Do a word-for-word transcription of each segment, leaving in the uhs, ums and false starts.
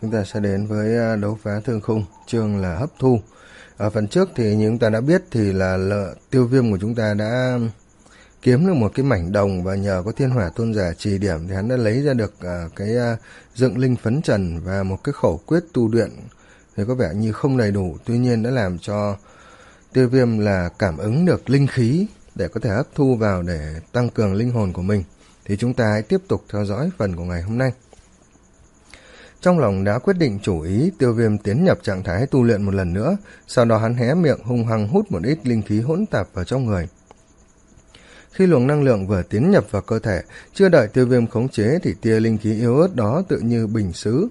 Chúng ta sẽ đến với đấu phá thương khung, chương là hấp thu. Ở phần trước thì như chúng ta đã biết thì là lợ, tiêu viêm của chúng ta đã kiếm được một cái mảnh đồng, và nhờ có thiên hỏa tôn giả trì điểm thì hắn đã lấy ra được uh, cái uh, dựng linh phấn trần và một cái khẩu quyết tu luyện thì có vẻ như không đầy đủ, tuy nhiên đã làm cho tiêu viêm là cảm ứng được linh khí để có thể hấp thu vào để tăng cường linh hồn của mình. Thì chúng ta hãy tiếp tục theo dõi phần của ngày hôm nay. Trong lòng đã quyết định chủ ý, tiêu viêm tiến nhập trạng thái tu luyện một lần nữa, sau đó hắn hé miệng hung hăng hút một ít linh khí hỗn tạp vào trong người. Khi luồng năng lượng vừa tiến nhập vào cơ thể, chưa đợi tiêu viêm khống chế thì tia linh khí yếu ớt đó tự như bình sứ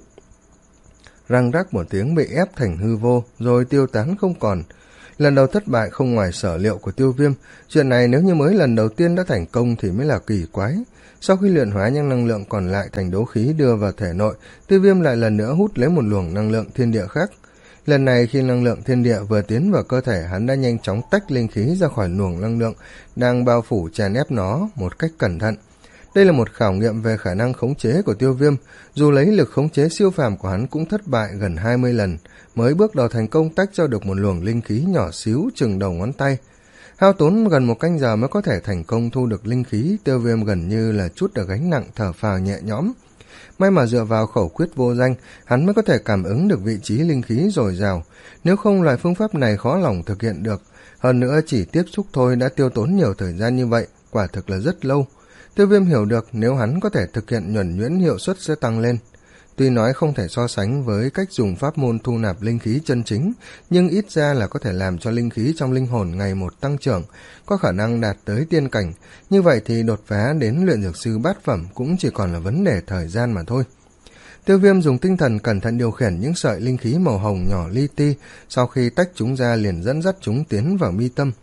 răng rắc một tiếng bị ép thành hư vô, rồi tiêu tán không còn. Lần đầu thất bại không ngoài sở liệu của tiêu viêm, chuyện này nếu như mới lần đầu tiên đã thành công thì mới là kỳ quái. Sau khi luyện hóa những năng lượng còn lại thành đấu khí đưa vào thể nội, tiêu viêm lại lần nữa hút lấy một luồng năng lượng thiên địa khác. Lần này khi năng lượng thiên địa vừa tiến vào cơ thể, hắn đã nhanh chóng tách linh khí ra khỏi luồng năng lượng đang bao phủ chèn ép nó một cách cẩn thận. Đây là một khảo nghiệm về khả năng khống chế của tiêu viêm, dù lấy lực khống chế siêu phàm của hắn cũng thất bại gần hai mươi lần, mới bước đầu thành công tách ra được một luồng linh khí nhỏ xíu chừng đầu ngón tay. Hao tốn gần một canh giờ mới có thể thành công thu được linh khí, tiêu viêm gần như là trút được gánh nặng, thở phào nhẹ nhõm. May mà dựa vào khẩu quyết vô danh, hắn mới có thể cảm ứng được vị trí linh khí dồi dào, nếu không loại phương pháp này khó lòng thực hiện được. Hơn nữa chỉ tiếp xúc thôi đã tiêu tốn nhiều thời gian như vậy, quả thực là rất lâu. Tiêu viêm hiểu được nếu hắn có thể thực hiện nhuần nhuyễn hiệu suất sẽ tăng lên. Tuy nói không thể so sánh với cách dùng pháp môn thu nạp linh khí chân chính, nhưng ít ra là có thể làm cho linh khí trong linh hồn ngày một tăng trưởng, có khả năng đạt tới tiên cảnh. Như vậy thì đột phá đến luyện dược sư bát phẩm cũng chỉ còn là vấn đề thời gian mà thôi. Tiêu viêm dùng tinh thần cẩn thận điều khiển những sợi linh khí màu hồng nhỏ li ti, sau khi tách chúng ra liền dẫn dắt chúng tiến vào mi tâm.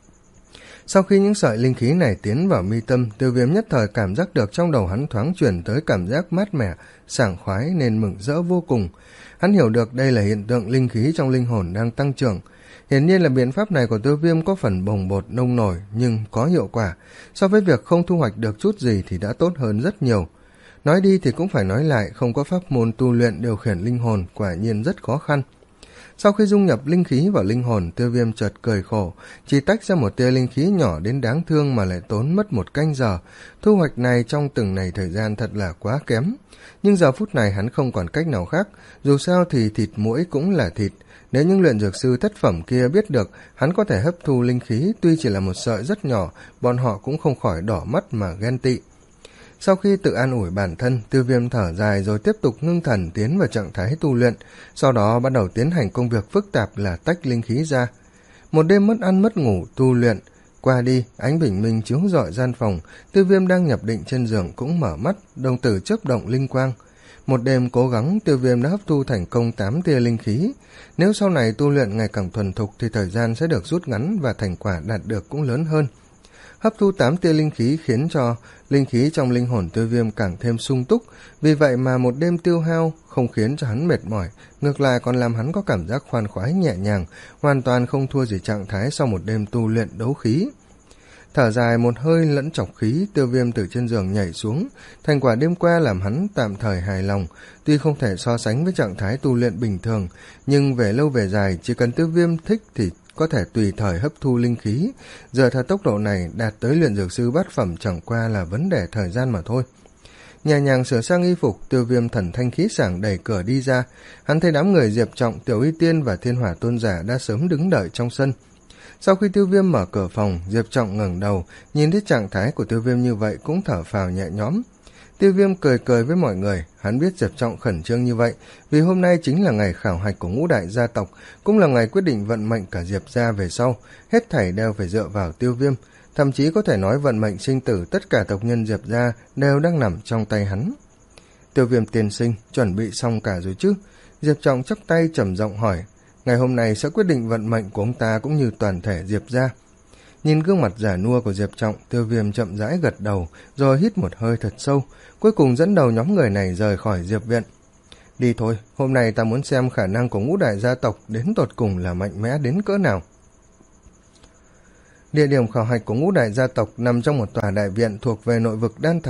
Sau khi những sợi linh khí này tiến vào mi tâm, tiêu viêm nhất thời cảm giác được trong đầu hắn thoáng chuyển tới cảm giác mát mẻ, sảng khoái nên mừng rỡ vô cùng. Hắn hiểu được đây là hiện tượng linh khí trong linh hồn đang tăng trưởng. Hiển nhiên là biện pháp này của tiêu viêm có phần bồng bột nông nổi nhưng có hiệu quả. So với việc không thu hoạch được chút gì thì đã tốt hơn rất nhiều. Nói đi thì cũng phải nói lại, không có pháp môn tu luyện điều khiển linh hồn quả nhiên rất khó khăn. Sau khi dung nhập linh khí vào linh hồn, tiêu viêm chợt cười khổ, chỉ tách ra một tia linh khí nhỏ đến đáng thương mà lại tốn mất một canh giờ. Thu hoạch này trong từng này thời gian thật là quá kém. Nhưng giờ phút này hắn không còn cách nào khác, dù sao thì thịt muỗi cũng là thịt. Nếu những luyện dược sư thất phẩm kia biết được hắn có thể hấp thu linh khí, tuy chỉ là một sợi rất nhỏ, bọn họ cũng không khỏi đỏ mắt mà ghen tị. Sau khi tự an ủi bản thân, tiêu viêm thở dài rồi tiếp tục ngưng thần tiến vào trạng thái tu luyện, sau đó bắt đầu tiến hành công việc phức tạp là tách linh khí ra. Một đêm mất ăn mất ngủ tu luyện qua đi, ánh bình minh chiếu rọi gian phòng, tiêu viêm đang nhập định trên giường cũng mở mắt, đồng tử chớp động linh quang. Một đêm cố gắng, tiêu viêm đã hấp thu thành công tám tia linh khí. Nếu sau này tu luyện ngày càng thuần thục thì thời gian sẽ được rút ngắn và thành quả đạt được cũng lớn hơn. Hấp thu tám tia linh khí khiến cho linh khí trong linh hồn tiêu viêm càng thêm sung túc, vì vậy mà một đêm tiêu hao không khiến cho hắn mệt mỏi, ngược lại còn làm hắn có cảm giác khoan khoái nhẹ nhàng, hoàn toàn không thua gì trạng thái sau một đêm tu luyện đấu khí. Thở dài một hơi lẫn chọc khí, tiêu viêm từ trên giường nhảy xuống, thành quả đêm qua làm hắn tạm thời hài lòng, tuy không thể so sánh với trạng thái tu luyện bình thường, nhưng về lâu về dài chỉ cần tiêu viêm thích thì có thể tùy thời hấp thu linh khí, giờ theo tốc độ này đạt tới luyện dược sư bát phẩm chẳng qua là vấn đề thời gian mà thôi. Nhẹ nhàng sửa sang y phục, tiêu viêm thần thanh khí sảng đẩy cửa đi ra, hắn thấy đám người Diệp Trọng, Tiểu Y Tiên và Thiên Hỏa Tôn Giả đã sớm đứng đợi trong sân. Sau khi tiêu viêm mở cửa phòng, Diệp Trọng ngẩng đầu, nhìn thấy trạng thái của tiêu viêm như vậy cũng thở phào nhẹ nhõm. Tiêu viêm cười cười với mọi người, hắn biết Diệp Trọng khẩn trương như vậy, vì hôm nay chính là ngày khảo hạch của ngũ đại gia tộc, cũng là ngày quyết định vận mệnh cả Diệp gia về sau, hết thảy đều phải dựa vào tiêu viêm, thậm chí có thể nói vận mệnh sinh tử tất cả tộc nhân Diệp gia đều đang nằm trong tay hắn. Tiêu viêm tiên sinh, chuẩn bị xong cả rồi chứ? Diệp Trọng chắp tay trầm giọng hỏi, ngày hôm nay sẽ quyết định vận mệnh của ông ta cũng như toàn thể Diệp gia. Nhìn gương mặt già nua của Diệp Trọng, tiêu viêm chậm rãi gật đầu, rồi hít một hơi thật sâu, cuối cùng dẫn đầu nhóm người này rời khỏi Diệp viện. Đi thôi, hôm nay ta muốn xem khả năng của ngũ đại gia tộc đến tột cùng là mạnh mẽ đến cỡ nào. Địa điểm khảo hạch của ngũ đại gia tộc nằm trong một tòa đại viện thuộc về nội vực Đan Thành.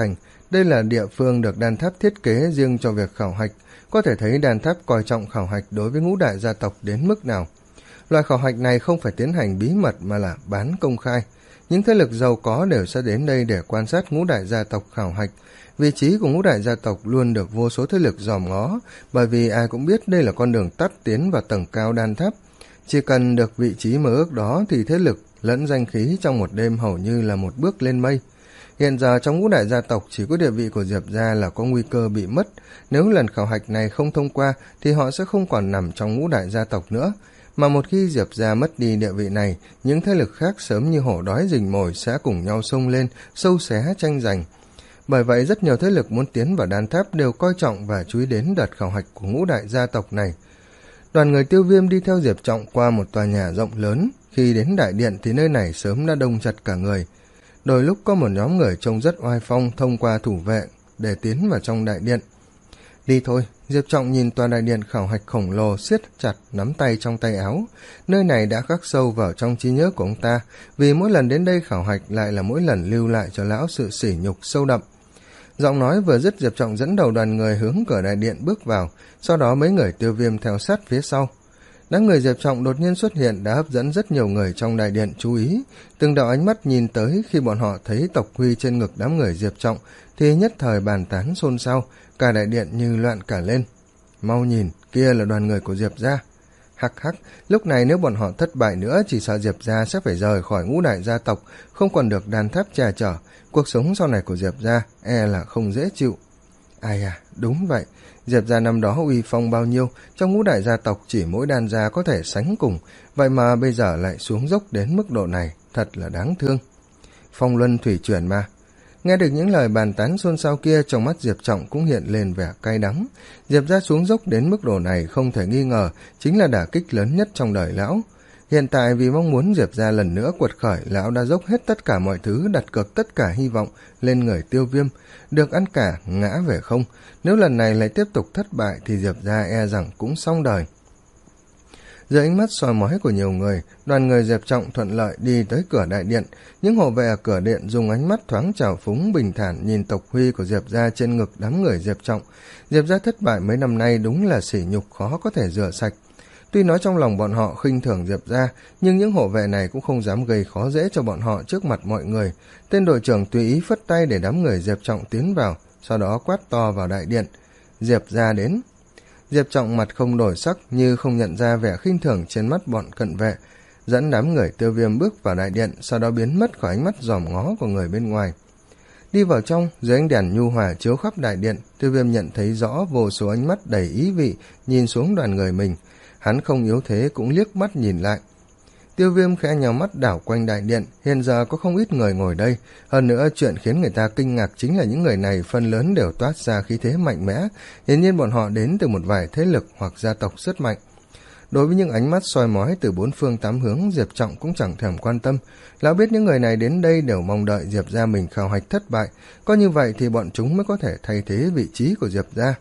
Đây là địa phương được đan tháp thiết kế riêng cho việc khảo hạch, có thể thấy đan tháp coi trọng khảo hạch đối với ngũ đại gia tộc đến mức nào. Loại khảo hạch này không phải tiến hành bí mật mà là bán công khai. Những thế lực giàu có đều sẽ đến đây để quan sát ngũ đại gia tộc khảo hạch. Vị trí của ngũ đại gia tộc luôn được vô số thế lực dòm ngó, bởi vì ai cũng biết đây là con đường tắt tiến vào tầng cao đan tháp. Chỉ cần được vị trí mơ ước đó thì thế lực lẫn danh khí trong một đêm hầu như là một bước lên mây. Hiện giờ trong ngũ đại gia tộc chỉ có địa vị của Diệp gia là có nguy cơ bị mất. Nếu lần khảo hạch này không thông qua thì họ sẽ không còn nằm trong ngũ đại gia tộc nữa. Mà một khi Diệp gia mất đi địa vị này, những thế lực khác sớm như hổ đói rình mồi sẽ cùng nhau xông lên, sâu xé tranh giành. Bởi vậy rất nhiều thế lực muốn tiến vào đan tháp đều coi trọng và chú ý đến đợt khảo hạch của ngũ đại gia tộc này. Đoàn người Tiêu Viêm đi theo Diệp Trọng qua một tòa nhà rộng lớn. Khi đến đại điện thì nơi này sớm đã đông chật cả người. Đôi lúc có một nhóm người trông rất oai phong thông qua thủ vệ để tiến vào trong đại điện. Đi thôi, Diệp Trọng nhìn tòa đại điện khảo hạch khổng lồ siết chặt nắm tay trong tay áo. Nơi này đã khắc sâu vào trong trí nhớ của ông ta, vì mỗi lần đến đây khảo hạch lại là mỗi lần lưu lại cho lão sự sỉ nhục sâu đậm. Giọng nói vừa dứt, Diệp Trọng dẫn đầu đoàn người hướng cửa đại điện bước vào, sau đó mấy người Tiêu Viêm theo sát phía sau. Đám người Diệp Trọng đột nhiên xuất hiện đã hấp dẫn rất nhiều người trong đại điện chú ý. Từng đạo ánh mắt nhìn tới, khi bọn họ thấy tộc huy trên ngực đám người Diệp Trọng thì nhất thời bàn tán xôn xao, cả đại điện như loạn cả lên. Mau nhìn, kia là đoàn người của Diệp gia. Hắc hắc, lúc này nếu bọn họ thất bại nữa chỉ sợ Diệp gia sẽ phải rời khỏi ngũ đại gia tộc, không còn được đan tháp che chở. Cuộc sống sau này của Diệp gia e là không dễ chịu. Ai à, đúng vậy. Diệp gia năm đó uy phong bao nhiêu, trong ngũ đại gia tộc chỉ mỗi đan gia có thể sánh cùng, vậy mà bây giờ lại xuống dốc đến mức độ này, thật là đáng thương. Phong luân thủy chuyển mà. Nghe được những lời bàn tán xôn xao kia, trong mắt Diệp Trọng cũng hiện lên vẻ cay đắng. Diệp gia xuống dốc đến mức độ này không thể nghi ngờ chính là đả kích lớn nhất trong đời lão. Hiện tại vì mong muốn Diệp gia lần nữa quật khởi, lão đã dốc hết tất cả mọi thứ, đặt cược tất cả hy vọng lên người Tiêu Viêm, được ăn cả ngã về không. Nếu lần này lại tiếp tục thất bại thì Diệp gia e rằng cũng xong đời. Dưới ánh mắt soi mói của nhiều người, đoàn người Diệp Trọng thuận lợi đi tới cửa đại điện. Những hộ vệ ở cửa điện dùng ánh mắt thoáng trào phúng bình thản nhìn tộc huy của Diệp gia trên ngực đám người Diệp Trọng. Diệp gia thất bại mấy năm nay đúng là sỉ nhục khó có thể rửa sạch. Tuy nói trong lòng bọn họ khinh thường Diệp gia, nhưng những hộ vệ này cũng không dám gây khó dễ cho bọn họ trước mặt mọi người. Tên đội trưởng tùy ý phất tay để đám người Diệp Trọng tiến vào, sau đó quát to vào đại điện. Diệp gia đến. Diệp Trọng mặt không đổi sắc, như không nhận ra vẻ khinh thường trên mắt bọn cận vệ, dẫn đám người Tiêu Viêm bước vào đại điện, sau đó biến mất khỏi ánh mắt dòm ngó của người bên ngoài. Đi vào trong, dưới ánh đèn nhu hòa chiếu khắp đại điện, Tiêu Viêm nhận thấy rõ vô số ánh mắt đầy ý vị nhìn xuống đoàn người mình. Hắn không yếu thế cũng liếc mắt nhìn lại. Tiêu Viêm khẽ nhào mắt đảo quanh đại điện, hiện giờ có không ít người ngồi đây. Hơn nữa, chuyện khiến người ta kinh ngạc chính là những người này phần lớn đều toát ra khí thế mạnh mẽ, hiển nhiên bọn họ đến từ một vài thế lực hoặc gia tộc rất mạnh. Đối với những ánh mắt soi mói từ bốn phương tám hướng, Diệp Trọng cũng chẳng thèm quan tâm. Lão biết những người này đến đây đều mong đợi Diệp gia mình khảo hạch thất bại, có như vậy thì bọn chúng mới có thể thay thế vị trí của Diệp gia.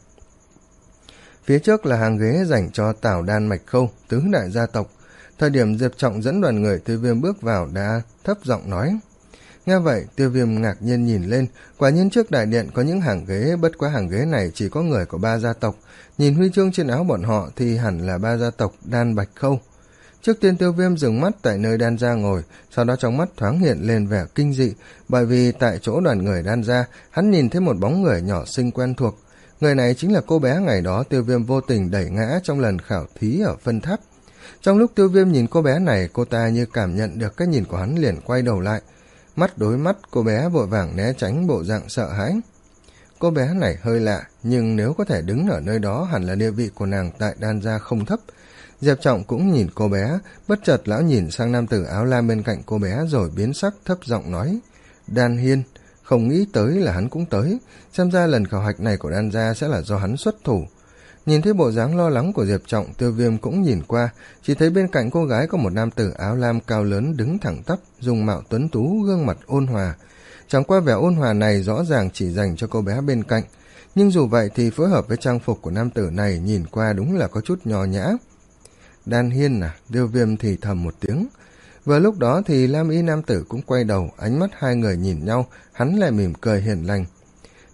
Phía trước là hàng ghế dành cho Tảo Đan Mạch Khâu, tứ đại gia tộc. Thời điểm Diệp Trọng dẫn đoàn người Tiêu Viêm bước vào đã thấp giọng nói. Nghe vậy, Tiêu Viêm ngạc nhiên nhìn lên, quả nhiên trước đại điện có những hàng ghế, bất quá hàng ghế này chỉ có người của ba gia tộc. Nhìn huy chương trên áo bọn họ thì hẳn là ba gia tộc Đan Bạch Khâu. Trước tiên Tiêu Viêm dừng mắt tại nơi Đan gia ngồi, sau đó trong mắt thoáng hiện lên vẻ kinh dị, bởi vì tại chỗ đoàn người Đan gia, hắn nhìn thấy một bóng người nhỏ xinh quen thuộc. Người này chính là cô bé ngày đó Tiêu Viêm vô tình đẩy ngã trong lần khảo thí ở phân tháp. Trong lúc Tiêu Viêm nhìn cô bé này, cô ta như cảm nhận được cái nhìn của hắn liền quay đầu lại. Mắt đối mắt, cô bé vội vàng né tránh bộ dạng sợ hãi. Cô bé này hơi lạ, nhưng nếu có thể đứng ở nơi đó hẳn là địa vị của nàng tại Đan gia không thấp. Diệp Trọng cũng nhìn cô bé, bất chợt lão nhìn sang nam tử áo lam bên cạnh cô bé rồi biến sắc thấp giọng nói. Đan Hiên, không nghĩ tới là hắn cũng tới, xem ra lần khảo hạch này của Đan gia sẽ là do hắn xuất thủ. Nhìn thấy bộ dáng lo lắng của Diệp Trọng, Tiêu Viêm cũng nhìn qua, chỉ thấy bên cạnh cô gái có một nam tử áo lam cao lớn đứng thẳng tắp, dùng mạo tuấn tú, gương mặt ôn hòa. Chẳng qua vẻ ôn hòa này rõ ràng chỉ dành cho cô bé bên cạnh, nhưng dù vậy thì phối hợp với trang phục của nam tử này nhìn qua đúng là có chút nho nhã. Đan Hiên à, Tiêu Viêm thì thầm một tiếng. Vừa lúc đó thì lam y nam tử cũng quay đầu, ánh mắt hai người nhìn nhau, hắn lại mỉm cười hiền lành.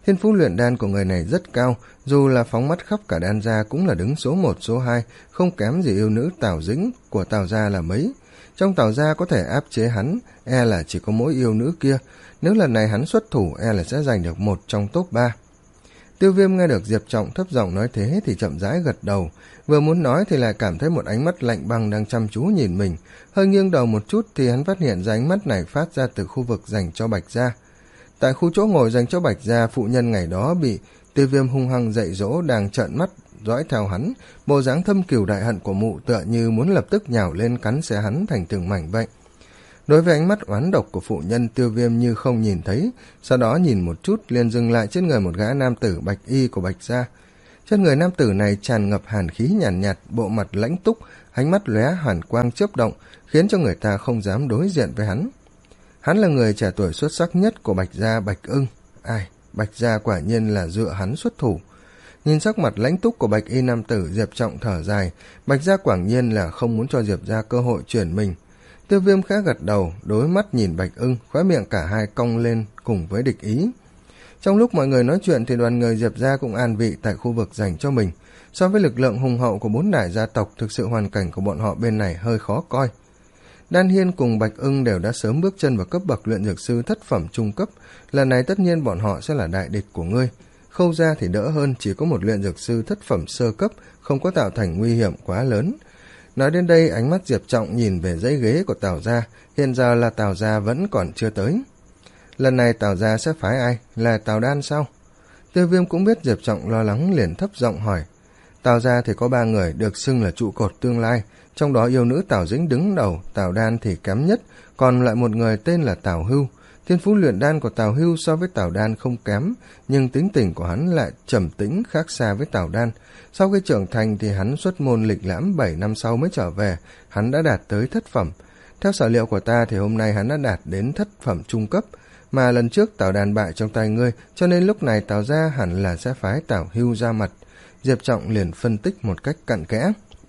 Thiên phú luyện đan của người này rất cao, dù là phóng mắt khắp cả đan gia cũng là đứng số một số hai, không kém gì yêu nữ Tào Dĩnh của Tào gia là mấy. Trong Tào gia có thể áp chế hắn, e là chỉ có mỗi yêu nữ kia, nếu lần này hắn xuất thủ e là sẽ giành được một trong top ba. Tiêu Viêm nghe được Diệp Trọng thấp giọng nói thế thì chậm rãi gật đầu, vừa muốn nói thì lại cảm thấy một ánh mắt lạnh băng đang chăm chú nhìn mình, hơi nghiêng đầu một chút thì hắn phát hiện ra ánh mắt này phát ra từ khu vực dành cho Bạch gia. Tại khu chỗ ngồi dành cho Bạch gia, phụ nhân ngày đó bị Tiêu Viêm hung hăng dạy dỗ đang trợn mắt dõi theo hắn, bộ dáng thâm cừu đại hận của mụ tựa như muốn lập tức nhào lên cắn xé hắn thành từng mảnh vậy. Đối với ánh mắt oán độc của phụ nhân, Tiêu Viêm như không nhìn thấy, sau đó nhìn một chút liền dừng lại trên người một gã nam tử bạch y của Bạch gia. Trên người nam tử này tràn ngập hàn khí nhàn nhạt, nhạt, bộ mặt lãnh túc, ánh mắt lóe hàn quang chớp động, khiến cho người ta không dám đối diện với hắn. Hắn là người trẻ tuổi xuất sắc nhất của Bạch gia Bạch Ưng. Ai, Bạch gia quả nhiên là dựa hắn xuất thủ. Nhìn sắc mặt lãnh túc của Bạch y nam tử, Diệp Trọng thở dài, Bạch gia quả nhiên là không muốn cho Diệp gia cơ hội chuyển mình. Tiêu Viêm khẽ gật đầu, đối mắt nhìn Bạch Ưng, khóe miệng cả hai cong lên cùng với địch ý. Trong lúc mọi người nói chuyện thì đoàn người Diệp gia cũng an vị tại khu vực dành cho mình. So với lực lượng hùng hậu của bốn đại gia tộc, thực sự hoàn cảnh của bọn họ bên này hơi khó coi. Đan Hiên cùng Bạch Ưng đều đã sớm bước chân vào cấp bậc luyện dược sư thất phẩm trung cấp, lần này tất nhiên bọn họ sẽ là đại địch của ngươi. Khâu gia thì đỡ hơn, chỉ có một luyện dược sư thất phẩm sơ cấp, không có tạo thành nguy hiểm quá lớn. Nói đến đây, ánh mắt Diệp Trọng nhìn về dãy ghế của Tào gia, hiện giờ là Tào gia vẫn còn chưa tới. Lần này Tào gia sẽ phái ai? Là Tào Đan sao? Tiêu Viêm cũng biết Diệp Trọng lo lắng liền thấp giọng hỏi. Tào gia thì có ba người được xưng là trụ cột tương lai, trong đó yêu nữ Tào Dĩnh đứng đầu, Tào Đan thì kém nhất, còn lại một người tên là Tào Hưu. Thiên phú luyện đan của Tào Hưu so với Tào Đan không kém, nhưng tính tình của hắn lại trầm tĩnh khác xa với Tào Đan. Sau khi trưởng thành thì hắn xuất môn lịch lãm bảy năm sau mới trở về, hắn đã đạt tới thất phẩm. Theo sở liệu của ta thì hôm nay hắn đã đạt đến thất phẩm trung cấp, mà lần trước Tào Đan bại trong tay ngươi, cho nên lúc này Tào gia hẳn là sẽ phái Tào Hưu ra mặt. Diệp Trọng liền phân tích một cách cặn kẽ.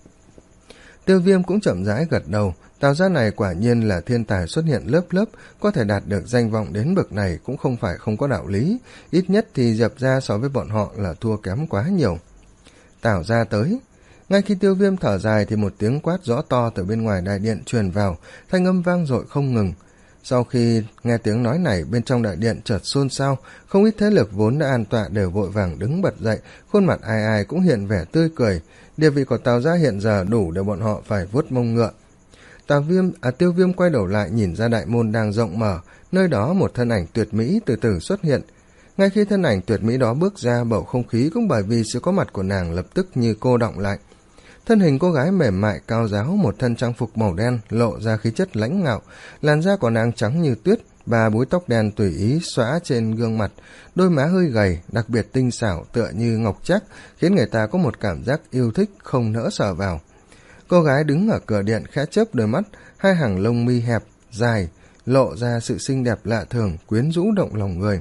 Tiêu Viêm cũng chậm rãi gật đầu, Tào gia này quả nhiên là thiên tài xuất hiện lớp lớp, có thể đạt được danh vọng đến bậc này cũng không phải không có đạo lý, ít nhất thì Diệp gia so với bọn họ là thua kém quá nhiều. Tào gia tới. Ngay khi Tiêu Viêm thở dài thì một tiếng quát rõ to từ bên ngoài đại điện truyền vào, thanh âm vang dội không ngừng. Sau khi nghe tiếng nói này, bên trong đại điện chợt xôn xao, không ít thế lực vốn đã an tọa đều vội vàng đứng bật dậy, khuôn mặt ai ai cũng hiện vẻ tươi cười. Địa vị của Tào gia hiện giờ đủ để bọn họ phải vuốt mông ngựa. Tào Viêm, à Tiêu Viêm quay đầu lại nhìn ra đại môn đang rộng mở, nơi đó một thân ảnh tuyệt mỹ từ từ xuất hiện. Ngay khi thân ảnh tuyệt mỹ đó bước ra, bầu không khí cũng bởi vì sự có mặt của nàng lập tức như cô đọng lại. Thân hình cô gái mềm mại cao ráo, một thân trang phục màu đen lộ ra khí chất lãnh ngạo, làn da của nàng trắng như tuyết, ba búi tóc đen tùy ý xõa trên gương mặt, đôi má hơi gầy, đặc biệt tinh xảo tựa như ngọc trác, khiến người ta có một cảm giác yêu thích không nỡ sờ vào. Cô gái đứng ở cửa điện khẽ chớp đôi mắt, hai hàng lông mi hẹp, dài, lộ ra sự xinh đẹp lạ thường, quyến rũ động lòng người.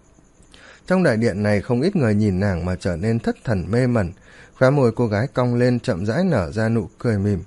Trong đại điện này không ít người nhìn nàng mà trở nên thất thần mê mẩn, khóe môi cô gái cong lên chậm rãi nở ra nụ cười mỉm.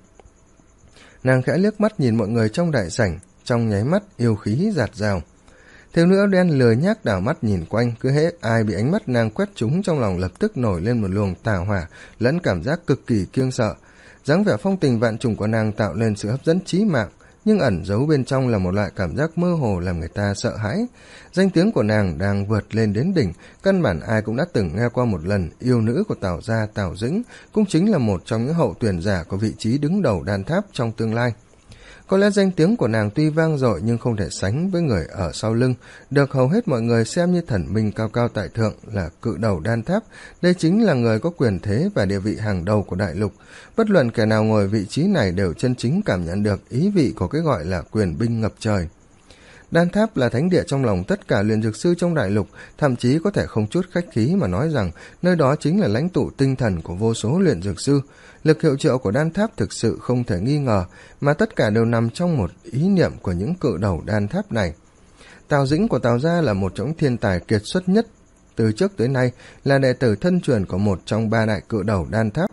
Nàng khẽ liếc mắt nhìn mọi người trong đại sảnh, trong nháy mắt yêu khí dạt dào. Thiếu nữ áo đen lười nhác đảo mắt nhìn quanh, cứ hễ ai bị ánh mắt nàng quét trúng trong lòng lập tức nổi lên một luồng tà hỏa, lẫn cảm giác cực kỳ kiêng sợ. Dáng vẻ phong tình vạn trùng của nàng tạo lên sự hấp dẫn chí mạng, nhưng ẩn giấu bên trong là một loại cảm giác mơ hồ làm người ta sợ hãi. Danh tiếng của nàng đang vượt lên đến đỉnh, căn bản ai cũng đã từng nghe qua một lần. Yêu nữ của Tào gia Tào Dĩnh cũng chính là một trong những hậu tuyển giả của vị trí đứng đầu đan tháp trong tương lai. Có lẽ danh tiếng của nàng tuy vang dội nhưng không thể sánh với người ở sau lưng, được hầu hết mọi người xem như thần minh cao cao tại thượng, là cự đầu đan tháp. Đây chính là người có quyền thế và địa vị hàng đầu của đại lục. Bất luận kẻ nào ngồi vị trí này đều chân chính cảm nhận được ý vị của cái gọi là quyền binh ngập trời. Đan tháp là thánh địa trong lòng tất cả luyện dược sư trong đại lục, thậm chí có thể không chút khách khí mà nói rằng nơi đó chính là lãnh tụ tinh thần của vô số luyện dược sư. Lực hiệu triệu của đan tháp thực sự không thể nghi ngờ, mà tất cả đều nằm trong một ý niệm của những cự đầu đan tháp này. Tào Dĩnh của Tào gia là một trong thiên tài kiệt xuất nhất từ trước tới nay, là đệ tử thân truyền của một trong ba đại cự đầu đan tháp.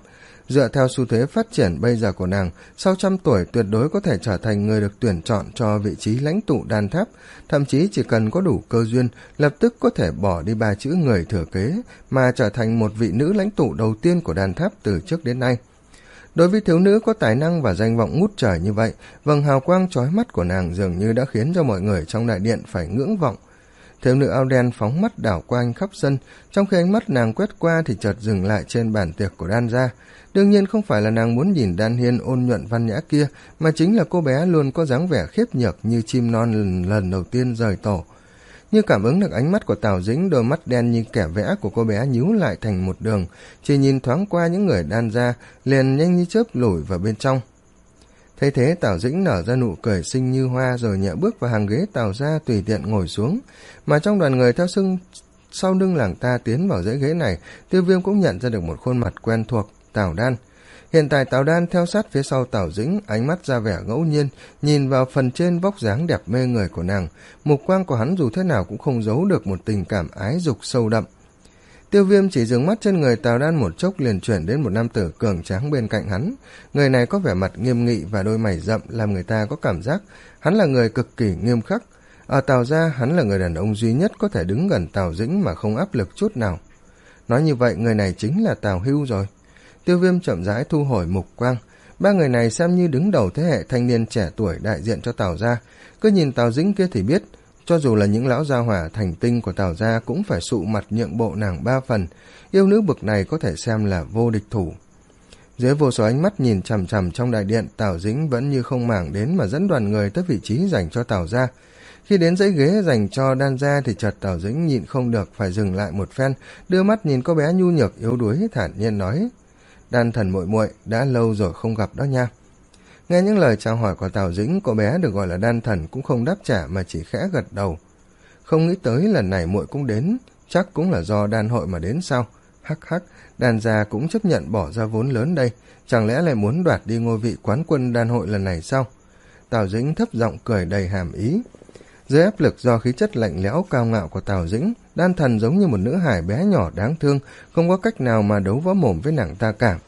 Dựa theo xu thế phát triển bây giờ của nàng, sau trăm tuổi tuyệt đối có thể trở thành người được tuyển chọn cho vị trí lãnh tụ đan tháp, thậm chí chỉ cần có đủ cơ duyên, lập tức có thể bỏ đi ba chữ người thừa kế, mà trở thành một vị nữ lãnh tụ đầu tiên của đan tháp từ trước đến nay. Đối với thiếu nữ có tài năng và danh vọng ngút trời như vậy, vầng hào quang chói mắt của nàng dường như đã khiến cho mọi người trong đại điện phải ngưỡng vọng. Thiếu nữ áo đen phóng mắt đảo qua anh khắp sân, trong khi ánh mắt nàng quét qua thì chợt dừng lại trên bàn tiệc của Đan gia. Đương nhiên không phải là nàng muốn nhìn Đan Hiên ôn nhuận văn nhã kia, mà chính là cô bé luôn có dáng vẻ khiếp nhược như chim non lần, lần đầu tiên rời tổ. Như cảm ứng được ánh mắt của Tào Dĩnh, đôi mắt đen như kẻ vẽ của cô bé nhíu lại thành một đường, chỉ nhìn thoáng qua những người Đan gia, liền nhanh như chớp lủi vào bên trong. Thấy thế, Tào Dĩnh nở ra nụ cười xinh như hoa rồi nhẹ bước vào hàng ghế Tào gia tùy tiện ngồi xuống, mà trong đoàn người theo sưng sau lưng làng ta tiến vào dãy ghế này, Tiêu Viêm cũng nhận ra được một khuôn mặt quen thuộc, Tào Đan. Hiện tại Tào Đan theo sát phía sau Tào Dĩnh, ánh mắt ra vẻ ngẫu nhiên, nhìn vào phần trên vóc dáng đẹp mê người của nàng, mục quang của hắn dù thế nào cũng không giấu được một tình cảm ái dục sâu đậm. Tiêu Viêm chỉ dừng mắt trên người Tào Đan một chốc liền chuyển đến một nam tử cường tráng bên cạnh hắn. Người này có vẻ mặt nghiêm nghị và đôi mày rậm làm người ta có cảm giác hắn là người cực kỳ nghiêm khắc. Ở Tào gia, hắn là người đàn ông duy nhất có thể đứng gần Tào Dĩnh mà không áp lực chút nào. Nói như vậy, người này chính là Tào Hưu rồi. Tiêu Viêm chậm rãi thu hồi mục quang. Ba người này xem như đứng đầu thế hệ thanh niên trẻ tuổi đại diện cho Tào gia. Cứ nhìn Tào Dĩnh kia thì biết, cho dù là những lão gia hỏa thành tinh của Tào gia cũng phải sụ mặt nhượng bộ nàng ba phần. Yêu nữ bực này có thể xem là vô địch thủ. Dưới vô số ánh mắt nhìn chằm chằm trong đại điện, Tào Dĩnh vẫn như không màng đến mà dẫn đoàn người tới vị trí dành cho Tào gia. Khi đến dãy ghế dành cho Đan gia thì chợt Tào Dĩnh nhịn không được phải dừng lại một phen, đưa mắt nhìn cô bé nhu nhược yếu đuối thản nhiên nói: "Đan thần muội muội, đã lâu rồi không gặp đó nha." Nghe những lời chào hỏi của Tào Dĩnh, cô bé được gọi là Đan thần cũng không đáp trả mà chỉ khẽ gật đầu. Không nghĩ tới lần này muội cũng đến, chắc cũng là do đan hội mà đến sao? Hắc hắc, Đan gia cũng chấp nhận bỏ ra vốn lớn đây, chẳng lẽ lại muốn đoạt đi ngôi vị quán quân đan hội lần này sao? Tào Dĩnh thấp giọng cười đầy hàm ý. Dưới áp lực do khí chất lạnh lẽo cao ngạo của Tào Dĩnh, Đan thần giống như một nữ hài bé nhỏ đáng thương, không có cách nào mà đấu võ mồm với nàng ta cả.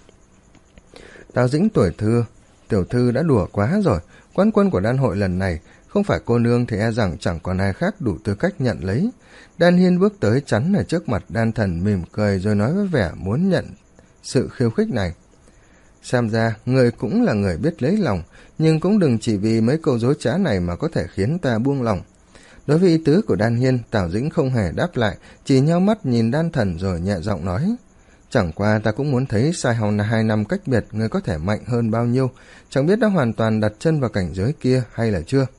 Tào Dĩnh tuổi thư, tiểu thư đã đùa quá rồi, quán quân của đan hội lần này không phải cô nương thì e rằng chẳng còn ai khác đủ tư cách nhận lấy. Đan Hiên bước tới chắn ở trước mặt Đan thần mỉm cười rồi nói với vẻ muốn nhận sự khiêu khích này. Xem ra người cũng là người biết lấy lòng, nhưng cũng đừng chỉ vì mấy câu dối trá này mà có thể khiến ta buông lòng. Đối với ý tứ của Đan Hiên, Tào Dĩnh không hề đáp lại, chỉ nheo mắt nhìn Đan thần rồi nhẹ giọng nói: "Chẳng qua ta cũng muốn thấy sai hồng hai năm cách biệt người có thể mạnh hơn bao nhiêu, chẳng biết đã hoàn toàn đặt chân vào cảnh giới kia hay là chưa."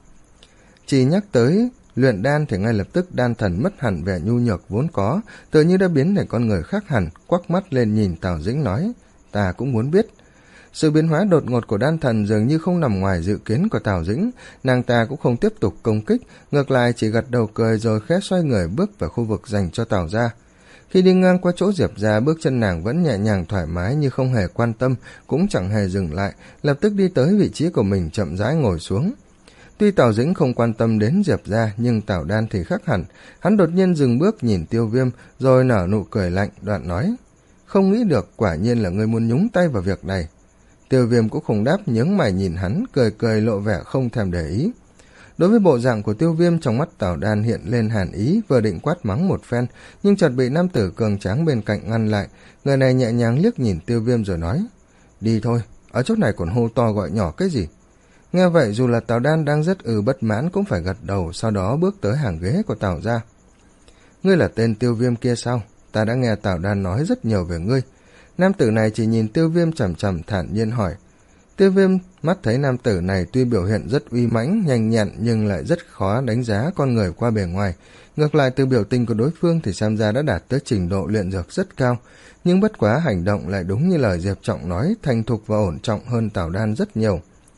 Chỉ nhắc tới luyện đan thì ngay lập tức Đan thần mất hẳn vẻ nhu nhược vốn có, tự như đã biến thành con người khác hẳn, quắc mắt lên nhìn Tào Dĩnh nói: "Ta cũng muốn biết." Sự biến hóa đột ngột của Đan thần dường như không nằm ngoài dự kiến của Tào Dĩnh, nàng ta cũng không tiếp tục công kích, ngược lại chỉ gật đầu cười rồi khẽ xoay người bước vào khu vực dành cho Tào gia. Khi đi ngang qua chỗ Diệp gia, bước chân nàng vẫn nhẹ nhàng thoải mái như không hề quan tâm, cũng chẳng hề dừng lại, lập tức đi tới vị trí của mình chậm rãi ngồi xuống. Tuy Tào Dĩnh không quan tâm đến Diệp gia, nhưng Tào Đan thì khác hẳn, hắn đột nhiên dừng bước nhìn Tiêu Viêm rồi nở nụ cười lạnh, đoạn nói: "Không nghĩ được, quả nhiên là ngươi muốn nhúng tay vào việc này." Tiêu Viêm cũng không đáp, nhướng mày nhìn hắn, cười cười lộ vẻ không thèm để ý. Đối với bộ dạng của Tiêu Viêm, trong mắt Tào Đan hiện lên hàn ý, vừa định quát mắng một phen, nhưng chợt bị nam tử cường tráng bên cạnh ngăn lại. Người này nhẹ nhàng liếc nhìn Tiêu Viêm rồi nói: "Đi thôi, ở chỗ này còn hô to gọi nhỏ cái gì?" Nghe vậy, dù là Tào Đan đang rất ừ bất mãn cũng phải gật đầu, sau đó bước tới hàng ghế của Tào gia. "Ngươi là tên Tiêu Viêm kia sao? Ta đã nghe Tào Đan nói rất nhiều về ngươi." Nam tử này chỉ nhìn Tiêu Viêm chằm chằm thản nhiên hỏi. Tiêu Viêm mắt thấy nam tử này tuy biểu hiện rất uy mãnh, nhanh nhẹn nhưng lại rất khó đánh giá con người qua bề ngoài. Ngược lại từ biểu tình của đối phương thì xem ra đã đạt tới trình độ luyện dược rất cao, nhưng bất quá hành động lại đúng như lời Diệp Trọng nói, thành thục và ổn trọng hơn Tào Đan rất nhiều.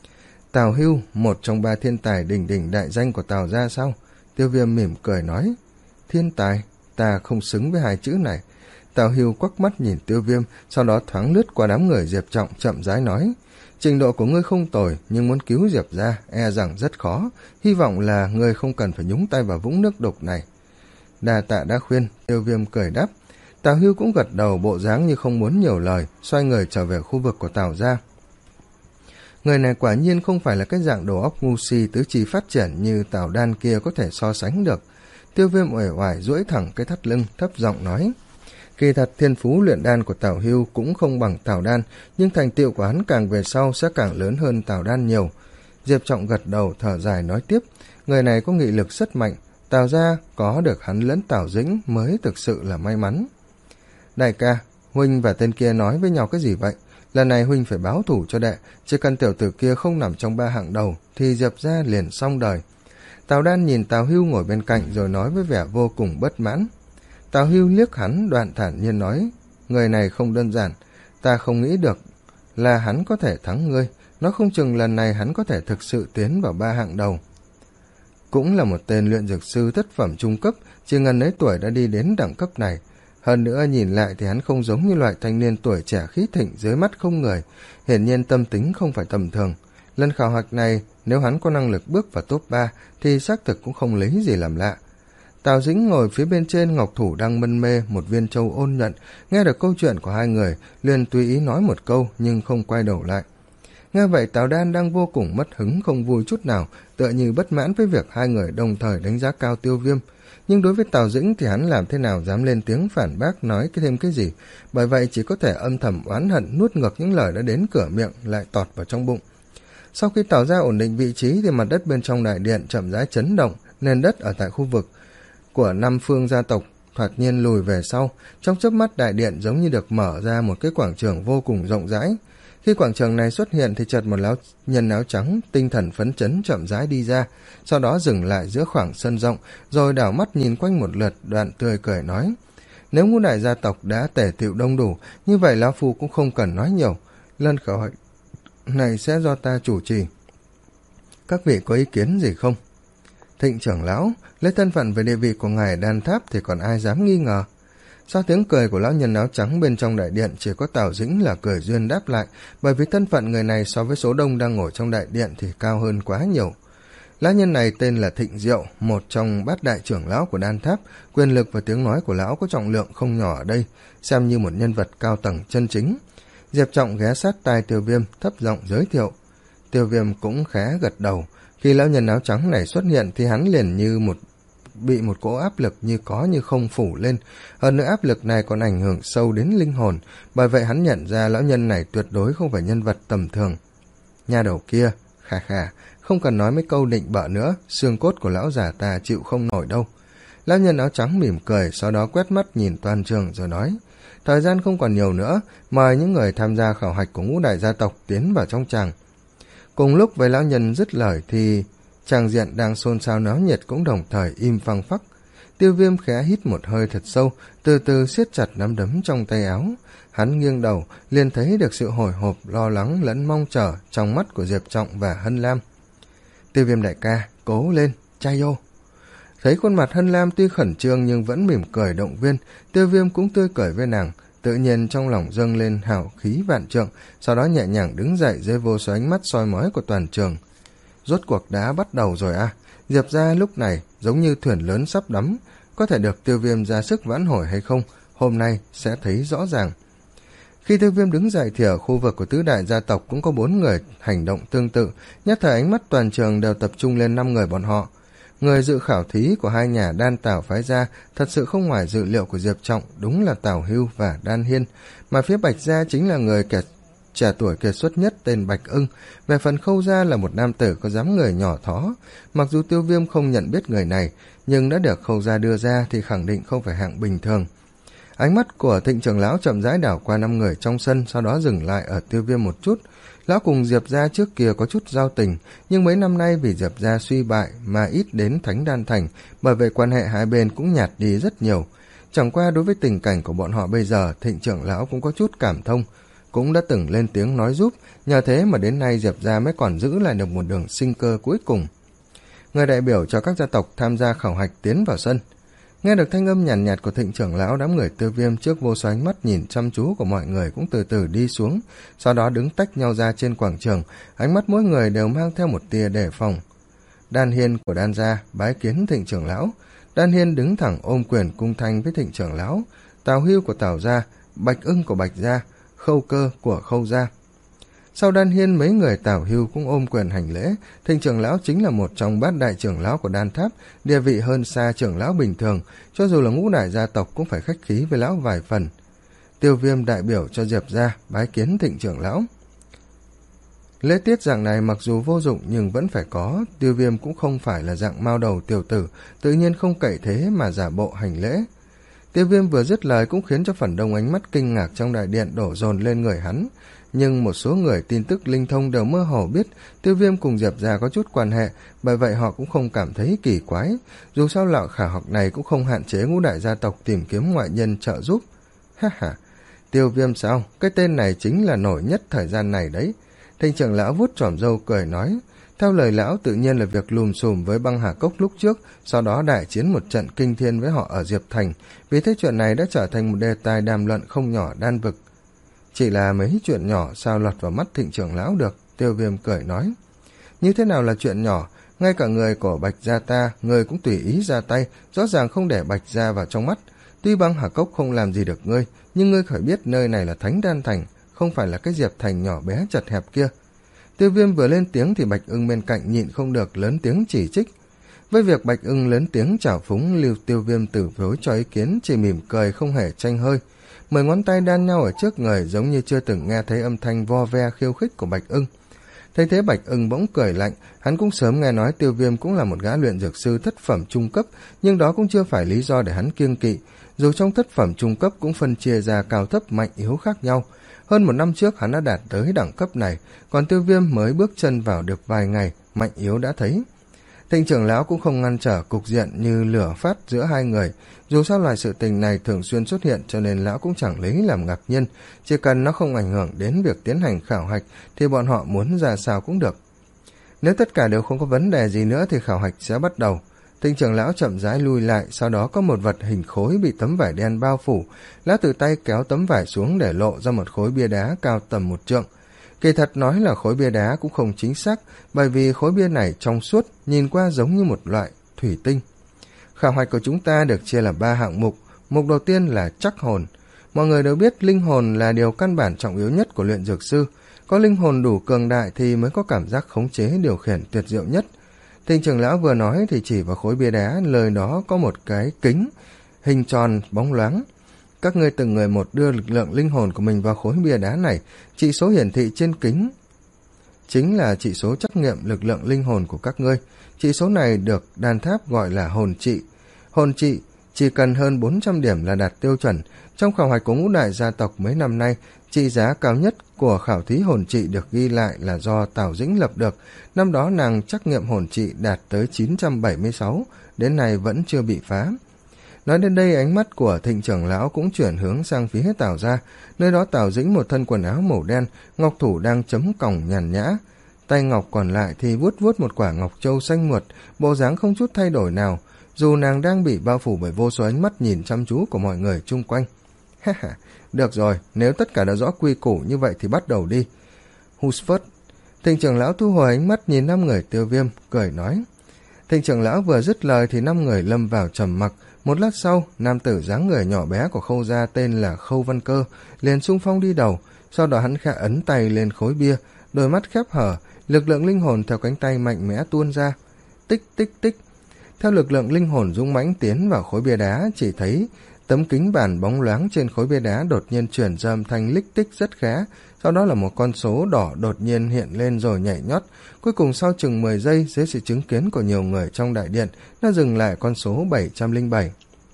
Tào Hưu, một trong ba thiên tài đỉnh đỉnh đại danh của Tào gia sao? Tiêu Viêm mỉm cười nói. Thiên tài? Ta không xứng với hai chữ này. Tào Hưu quắc mắt nhìn Tiêu Viêm, sau đó thoáng lướt qua đám người Diệp Trọng chậm rãi nói. Trình độ của ngươi không tồi, nhưng muốn cứu Diệp gia e rằng rất khó, hy vọng là ngươi không cần phải nhúng tay vào vũng nước đục này. Đa tạ đã khuyên, Tiêu Viêm cười đáp. Tào Hưu cũng gật đầu, bộ dáng như không muốn nhiều lời, xoay người trở về khu vực của Tào gia. Người này quả nhiên không phải là cái dạng đầu óc ngu si tứ chi phát triển như Tào Đan kia có thể so sánh được. Tiêu Viêm uể oải duỗi thẳng cái thắt lưng, thấp giọng nói: kỳ thật thiên phú luyện đan của Tào Hưu cũng không bằng Tào Đan, nhưng thành tựu của hắn càng về sau sẽ càng lớn hơn Tào Đan nhiều. Diệp Trọng gật đầu thở dài nói tiếp: người này có nghị lực rất mạnh, Tào gia có được hắn lẫn Tào Dĩnh mới thực sự là may mắn. Đại ca, huynh và tên kia nói với nhau cái gì vậy? Lần này huynh phải báo thủ cho đệ, chỉ cần tiểu tử kia không nằm trong ba hạng đầu thì Diệp gia liền xong đời. Tào Đan nhìn Tào Hưu ngồi bên cạnh rồi nói với vẻ vô cùng bất mãn. Tào Hưu liếc hắn, đoạn thản nhiên nói: người này không đơn giản, ta không nghĩ được là hắn có thể thắng ngươi, nó không chừng lần này hắn có thể thực sự tiến vào ba hạng đầu. Cũng là một tên luyện dược sư thất phẩm trung cấp, chỉ ngần ấy tuổi đã đi đến đẳng cấp này. Hơn nữa nhìn lại thì hắn không giống như loại thanh niên tuổi trẻ khí thịnh dưới mắt không người, hiển nhiên tâm tính không phải tầm thường. Lần khảo hạch này, nếu hắn có năng lực bước vào top ba thì xác thực cũng không lấy gì làm lạ. Tào Dĩnh ngồi phía bên trên ngọc thủ đang mân mê một viên châu ôn nhuận, nghe được câu chuyện của hai người, liền tùy ý nói một câu nhưng không quay đầu lại. Nghe vậy Tào Đan đang vô cùng mất hứng, không vui chút nào, tựa như bất mãn với việc hai người đồng thời đánh giá cao Tiêu Viêm. Nhưng đối với Tào Dĩnh thì hắn làm thế nào dám lên tiếng phản bác nói cái thêm cái gì, bởi vậy chỉ có thể âm thầm oán hận nuốt ngược những lời đã đến cửa miệng lại tọt vào trong bụng. Sau khi Tào gia ổn định vị trí thì mặt đất bên trong đại điện chậm rãi chấn động, nền đất ở tại khu vực của năm phương gia tộc thoạt nhiên lùi về sau, trong chớp mắt đại điện giống như được mở ra một cái quảng trường vô cùng rộng rãi. Khi quảng trường này xuất hiện thì chợt một lão nhân áo trắng tinh thần phấn chấn chậm rãi đi ra, sau đó dừng lại giữa khoảng sân rộng, rồi đảo mắt nhìn quanh một lượt, đoạn tươi cười nói: nếu ngũ đại gia tộc đã tề tựu đông đủ, như vậy lão phu cũng không cần nói nhiều, lần khảo hạch này sẽ do ta chủ trì. Các vị có ý kiến gì không? Thịnh trưởng lão, lấy thân phận về địa vị của ngài Đan Tháp thì còn ai dám nghi ngờ. Sau tiếng cười của lão nhân áo trắng bên trong đại điện, chỉ có Tào Dĩnh là cười duyên đáp lại, bởi vì thân phận người này so với số đông đang ngồi trong đại điện thì cao hơn quá nhiều. Lão nhân này tên là Thịnh Diệu, một trong bát đại trưởng lão của Đan Tháp, quyền lực và tiếng nói của lão có trọng lượng không nhỏ ở đây, xem như một nhân vật cao tầng chân chính. Diệp Trọng ghé sát tai Tiêu Viêm, thấp giọng giới thiệu. Tiêu Viêm cũng khẽ gật đầu. Khi lão nhân áo trắng này xuất hiện thì hắn liền như một bị một cỗ áp lực như có như không phủ lên, hơn nữa áp lực này còn ảnh hưởng sâu đến linh hồn, bởi vậy hắn nhận ra lão nhân này tuyệt đối không phải nhân vật tầm thường. Nhà đầu kia, khà khà, không cần nói mấy câu định bợ nữa, xương cốt của lão già ta chịu không nổi đâu. Lão nhân áo trắng mỉm cười, sau đó quét mắt nhìn toàn trường rồi nói: thời gian không còn nhiều nữa, mời những người tham gia khảo hạch của ngũ đại gia tộc tiến vào trong tràng. Cùng lúc với lão nhân dứt lời thì tràng diện đang xôn xao náo nhiệt cũng đồng thời im phăng phắc. Tiêu Viêm khẽ hít một hơi thật sâu, từ từ siết chặt nắm đấm trong tay áo. Hắn nghiêng đầu, liền thấy được sự hồi hộp, lo lắng lẫn mong chờ trong mắt của Diệp Trọng và Hân Lam. Tiêu Viêm đại ca, cố lên, trai ô. Thấy khuôn mặt Hân Lam tuy khẩn trương nhưng vẫn mỉm cười động viên, Tiêu Viêm cũng tươi cười với nàng, tự nhiên trong lòng dâng lên hào khí vạn trượng, sau đó nhẹ nhàng đứng dậy dưới vô số ánh mắt soi mói của toàn trường. Rốt cuộc đã bắt đầu rồi à? Diệp ra lúc này giống như thuyền lớn sắp đắm, có thể được Tiêu Viêm ra sức vãn hồi hay không, hôm nay sẽ thấy rõ ràng. Khi Tiêu Viêm đứng dậy thì ở khu vực của tứ đại gia tộc cũng có bốn người hành động tương tự, nhất thời ánh mắt toàn trường đều tập trung lên năm người bọn họ. Người dự khảo thí của hai nhà Đan Tào phái ra thật sự không ngoài dự liệu của Diệp Trọng, đúng là Tào Hưu và Đan Hiên, mà phía Bạch gia chính là người kẻ trẻ tuổi kiệt xuất nhất tên Bạch Ưng. Về phần Khâu gia là một nam tử có dáng người nhỏ thó, mặc dù Tiêu Viêm không nhận biết người này, nhưng đã được Khâu gia đưa ra thì khẳng định không phải hạng bình thường. Ánh mắt của Thịnh trưởng lão chậm rãi đảo qua năm người trong sân, sau đó dừng lại ở Tiêu Viêm một chút. Lão cùng Diệp gia trước kia có chút giao tình, nhưng mấy năm nay vì Diệp gia suy bại mà ít đến Thánh Đan Thành, bởi vậy quan hệ hai bên cũng nhạt đi rất nhiều. Chẳng qua đối với tình cảnh của bọn họ bây giờ, Thịnh trưởng lão cũng có chút cảm thông, cũng đã từng lên tiếng nói giúp, nhờ thế mà đến nay Diệp gia mới còn giữ lại được một đường sinh cơ cuối cùng. Người đại biểu cho các gia tộc tham gia khảo hạch tiến vào sân. Nghe được thanh âm nhàn nhạt, nhạt của Thịnh trưởng lão, đám người Tiêu Viêm trước vô số ánh mắt nhìn chăm chú của mọi người cũng từ từ đi xuống, sau đó đứng tách nhau ra trên quảng trường, ánh mắt mỗi người đều mang theo một tia đề phòng. Đan Hiên của Đan gia bái kiến Thịnh trưởng lão. Đan Hiên đứng thẳng ôm quyền cung thanh với Thịnh trưởng lão, Tào Hưu của Tào gia, Bạch Ưng của Bạch gia, Khâu Cơ của Khâu gia. Sau đan hiên, mấy người Tào Hưu cũng ôm quyền hành lễ. Thịnh trưởng lão chính là một trong bát đại trưởng lão của Đan Tháp, địa vị hơn xa trưởng lão bình thường, cho dù là ngũ đại gia tộc cũng phải khách khí với lão vài phần. Tiêu Viêm đại biểu cho Diệp gia bái kiến Thịnh trưởng lão. Lễ tiết dạng này mặc dù vô dụng nhưng vẫn phải có. Tiêu Viêm cũng không phải là dạng mao đầu tiểu tử, tự nhiên không cậy thế mà giả bộ hành lễ. Tiêu Viêm vừa dứt lời cũng khiến cho phần đông ánh mắt kinh ngạc trong đại điện đổ dồn lên người hắn. Nhưng một số người tin tức linh thông đều mơ hồ biết Tiêu Viêm cùng Diệp gia có chút quan hệ, bởi vậy họ cũng không cảm thấy kỳ quái. Dù sao lão khả học này cũng không hạn chế ngũ đại gia tộc tìm kiếm ngoại nhân trợ giúp. Ha ha, Tiêu Viêm sao? Cái tên này chính là nổi nhất thời gian này đấy. Thịnh trưởng lão vuốt tròm râu cười nói. Theo lời lão, tự nhiên là việc lùm xùm với Băng Hà Cốc lúc trước, sau đó đại chiến một trận kinh thiên với họ ở Diệp Thành, vì thế chuyện này đã trở thành một đề tài đàm luận không nhỏ đan vực. Chỉ là mấy chuyện nhỏ sao lọt vào mắt Thịnh trưởng lão được? Tiêu Viêm cười nói. Như thế nào là chuyện nhỏ? Ngay cả người của Bạch gia ta, người cũng tùy ý ra tay, rõ ràng không để Bạch gia vào trong mắt. Tuy Băng Hà Cốc không làm gì được ngươi, nhưng ngươi phải biết nơi này là Thánh Đan Thành, không phải là cái Diệp Thành nhỏ bé chật hẹp kia. Tiêu Viêm vừa lên tiếng thì Bạch Ưng bên cạnh nhịn không được lớn tiếng chỉ trích. Với việc Bạch Ưng lớn tiếng chào phúng, Lưu Tiêu Viêm từ chối cho ý kiến, chỉ mỉm cười không hề tranh hơi. Mười ngón tay đan nhau ở trước người, giống như chưa từng nghe thấy âm thanh vo ve khiêu khích của Bạch Ưng. Thấy thế Bạch Ưng bỗng cười lạnh, hắn cũng sớm nghe nói Tiêu Viêm cũng là một gã luyện dược sư thất phẩm trung cấp, nhưng đó cũng chưa phải lý do để hắn kiêng kỵ. Dù trong thất phẩm trung cấp cũng phân chia ra cao thấp mạnh yếu khác nhau. Hơn một năm trước hắn đã đạt tới đẳng cấp này, còn Tiêu Viêm mới bước chân vào được vài ngày, mạnh yếu đã thấy. Thịnh trưởng lão cũng không ngăn trở cục diện như lửa phát giữa hai người. Dù sao loại sự tình này thường xuyên xuất hiện, cho nên lão cũng chẳng lấy làm ngạc nhiên. Chỉ cần nó không ảnh hưởng đến việc tiến hành khảo hạch thì bọn họ muốn ra sao cũng được. Nếu tất cả đều không có vấn đề gì nữa thì khảo hạch sẽ bắt đầu. Thịnh trưởng lão chậm rãi lui lại, sau đó có một vật hình khối bị tấm vải đen bao phủ. Lão từ tay kéo tấm vải xuống để lộ ra một khối bia đá cao tầm một trượng. Kỳ thật nói là khối bia đá cũng không chính xác, bởi vì khối bia này trong suốt, nhìn qua giống như một loại thủy tinh. Khảo hạch của chúng ta được chia là ba hạng mục. Mục đầu tiên là trắc hồn. Mọi người đều biết linh hồn là điều căn bản trọng yếu nhất của luyện dược sư. Có linh hồn đủ cường đại thì mới có cảm giác khống chế điều khiển tuyệt diệu nhất. Thịnh trưởng lão vừa nói thì chỉ vào khối bia đá, lời đó có một cái kính hình tròn bóng loáng. Các ngươi từng người một đưa lực lượng linh hồn của mình vào khối bia đá này, chỉ số hiển thị trên kính chính là chỉ số trắc nghiệm lực lượng linh hồn của các ngươi. Chỉ số này được Đan Tháp gọi là hồn trị. Hồn trị chỉ cần hơn bốn trăm điểm là đạt tiêu chuẩn. Trong khảo hạch của ngũ đại gia tộc mấy năm nay, trị giá cao nhất của khảo thí hồn trị được ghi lại là do Tào Dĩnh lập được. Năm đó nàng trắc nghiệm hồn trị đạt tới chín trăm bảy mươi sáu, đến nay vẫn chưa bị phá. Nói đến đây, ánh mắt của Thịnh trưởng lão cũng chuyển hướng sang phía Tào gia. Nơi đó Tào Dĩnh một thân quần áo màu đen, ngọc thủ đang chấm còng nhàn nhã. Tay ngọc còn lại thì vuốt vuốt một quả ngọc châu xanh mượt, bộ dáng không chút thay đổi nào, dù nàng đang bị bao phủ bởi vô số ánh mắt nhìn chăm chú của mọi người chung quanh. Ha ha, được rồi, nếu tất cả đã rõ quy củ như vậy thì bắt đầu đi. Husford. Thịnh trưởng lão thu hồi ánh mắt nhìn năm người Tiêu Viêm, cười nói. Thịnh trưởng lão vừa dứt lời thì năm người lâm vào trầm mặc. Một lát sau, nam tử dáng người nhỏ bé của Khâu gia tên là Khâu Văn Cơ liền xung phong đi đầu, sau đó hắn khẽ ấn tay lên khối bia, đôi mắt khép hở, lực lượng linh hồn theo cánh tay mạnh mẽ tuôn ra. Tích tích tích. Theo lực lượng linh hồn dũng mãnh tiến vào khối bia đá, chỉ thấy tấm kính bản bóng loáng trên khối bia đá đột nhiên chuyển ra âm thanh lích tích rất khá, sau đó là một con số đỏ đột nhiên hiện lên rồi nhảy nhót. Cuối cùng sau chừng mười giây, dưới sự chứng kiến của nhiều người trong đại điện, nó dừng lại con số bảy trăm lẻ bảy.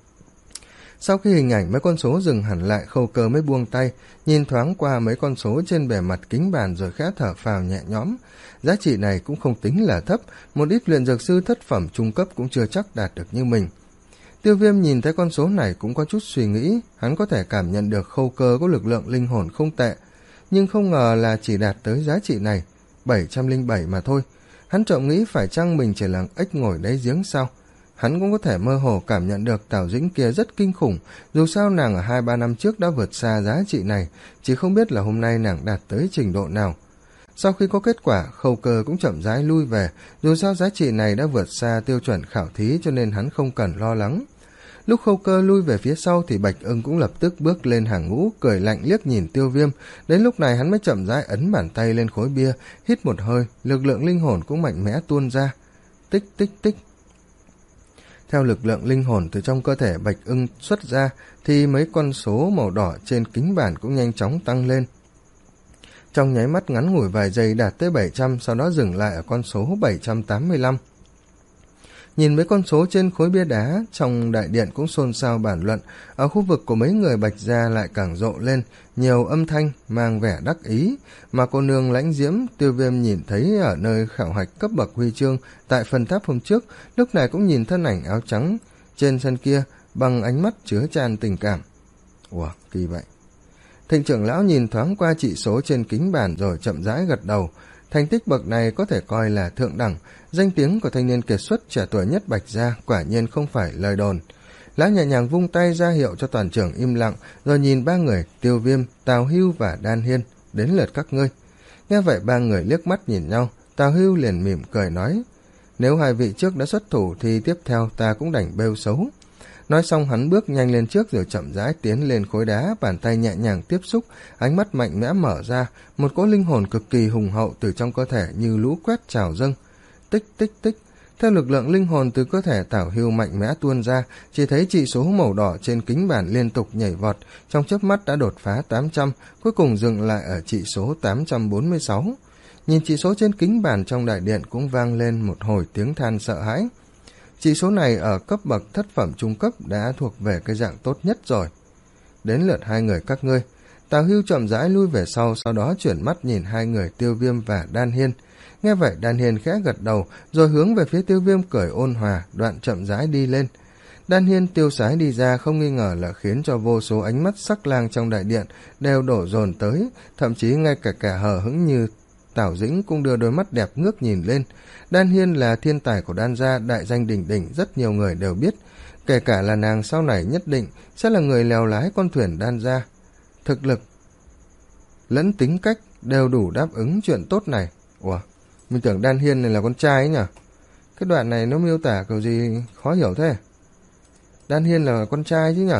Sau khi hình ảnh mấy con số dừng hẳn lại, Khâu Cơ mới buông tay, nhìn thoáng qua mấy con số trên bề mặt kính bàn rồi khẽ thở phào nhẹ nhõm. Giá trị này cũng không tính là thấp, một ít luyện dược sư thất phẩm trung cấp cũng chưa chắc đạt được như mình. Tiêu Viêm nhìn thấy con số này cũng có chút suy nghĩ, hắn có thể cảm nhận được Khâu Cơ có lực lượng linh hồn không tệ, nhưng không ngờ là chỉ đạt tới giá trị này, bảy trăm lẻ bảy mà thôi. Hắn trộm nghĩ phải chăng mình chỉ là ếch ngồi đáy giếng sao? Hắn cũng có thể mơ hồ cảm nhận được Tào Dĩnh kia rất kinh khủng, dù sao nàng ở hai ba năm trước đã vượt xa giá trị này, chỉ không biết là hôm nay nàng đạt tới trình độ nào. Sau khi có kết quả, Khâu Cơ cũng chậm rãi lui về, dù sao giá trị này đã vượt xa tiêu chuẩn khảo thí cho nên hắn không cần lo lắng. Lúc Khâu Cơ lui về phía sau thì Bạch Ưng cũng lập tức bước lên hàng ngũ, cười lạnh liếc nhìn Tiêu Viêm. Đến lúc này hắn mới chậm rãi ấn bàn tay lên khối bia, hít một hơi, lực lượng linh hồn cũng mạnh mẽ tuôn ra. Tích tích tích. Theo lực lượng linh hồn từ trong cơ thể Bạch Ưng xuất ra thì mấy con số màu đỏ trên kính bản cũng nhanh chóng tăng lên. Trong nháy mắt ngắn ngủi vài giây đạt tới bảy trăm, sau đó dừng lại ở con số bảy trăm tám mươi lăm. Nhìn mấy con số trên khối bia đá, trong đại điện cũng xôn xao bàn luận, ở khu vực của mấy người Bạch gia lại càng rộ lên, nhiều âm thanh mang vẻ đắc ý, mà cô nương Lãnh Diễm, Tiêu Viêm nhìn thấy ở nơi khảo hạch cấp bậc huy chương tại phần tháp hôm trước, lúc này cũng nhìn thân ảnh áo trắng trên sân kia bằng ánh mắt chứa tràn tình cảm. Ủa, kỳ vậy. Thịnh trưởng lão nhìn thoáng qua chỉ số trên kính bàn rồi chậm rãi gật đầu. Thành tích bậc này có thể coi là thượng đẳng, danh tiếng của thanh niên kiệt xuất trẻ tuổi nhất Bạch gia quả nhiên không phải lời đồn. Lão nhẹ nhàng vung tay ra hiệu cho toàn trưởng im lặng, rồi nhìn ba người Tiêu Viêm, Tào Hưu và Đan Hiên, đến lượt các ngươi. Nghe vậy ba người liếc mắt nhìn nhau, Tào Hưu liền mỉm cười nói, nếu hai vị trước đã xuất thủ thì tiếp theo ta cũng đành bêu xấu. Nói xong hắn bước nhanh lên trước rồi chậm rãi tiến lên khối đá, bàn tay nhẹ nhàng tiếp xúc, ánh mắt mạnh mẽ mở ra, một cỗ linh hồn cực kỳ hùng hậu từ trong cơ thể như lũ quét trào dâng. Tích tích tích, theo lực lượng linh hồn từ cơ thể Tào Hưu mạnh mẽ tuôn ra, chỉ thấy chỉ số màu đỏ trên kính bản liên tục nhảy vọt, trong chớp mắt đã đột phá tám trăm, cuối cùng dừng lại ở chỉ số tám trăm bốn mươi sáu. Nhìn chỉ số trên kính bản trong đại điện cũng vang lên một hồi tiếng than sợ hãi. Chỉ số này ở cấp bậc thất phẩm trung cấp đã thuộc về cái dạng tốt nhất rồi. Đến lượt hai người các ngươi. Tào Hưu chậm rãi lui về sau, sau đó chuyển mắt nhìn hai người Tiêu Viêm và Đan Hiên. Nghe vậy Đan Hiên khẽ gật đầu, rồi hướng về phía Tiêu Viêm cười ôn hòa, đoạn chậm rãi đi lên. Đan Hiên tiêu sái đi ra không nghi ngờ là khiến cho vô số ánh mắt sắc lang trong đại điện đều đổ dồn tới, thậm chí ngay cả cả hờ hững như Tào Dĩnh cũng đưa đôi mắt đẹp ngước nhìn lên. Đan Hiên là thiên tài của Đan gia, đại danh đỉnh đỉnh, rất nhiều người đều biết, kể cả là nàng sau này nhất định sẽ là người lèo lái con thuyền Đan gia. Thực lực lẫn tính cách đều đủ đáp ứng chuyện tốt này. Ủa, mình tưởng Đan Hiên này là con trai ấy nhỉ? Cái đoạn này nó miêu tả kiểu gì khó hiểu thế? Đan Hiên là con trai chứ nhỉ?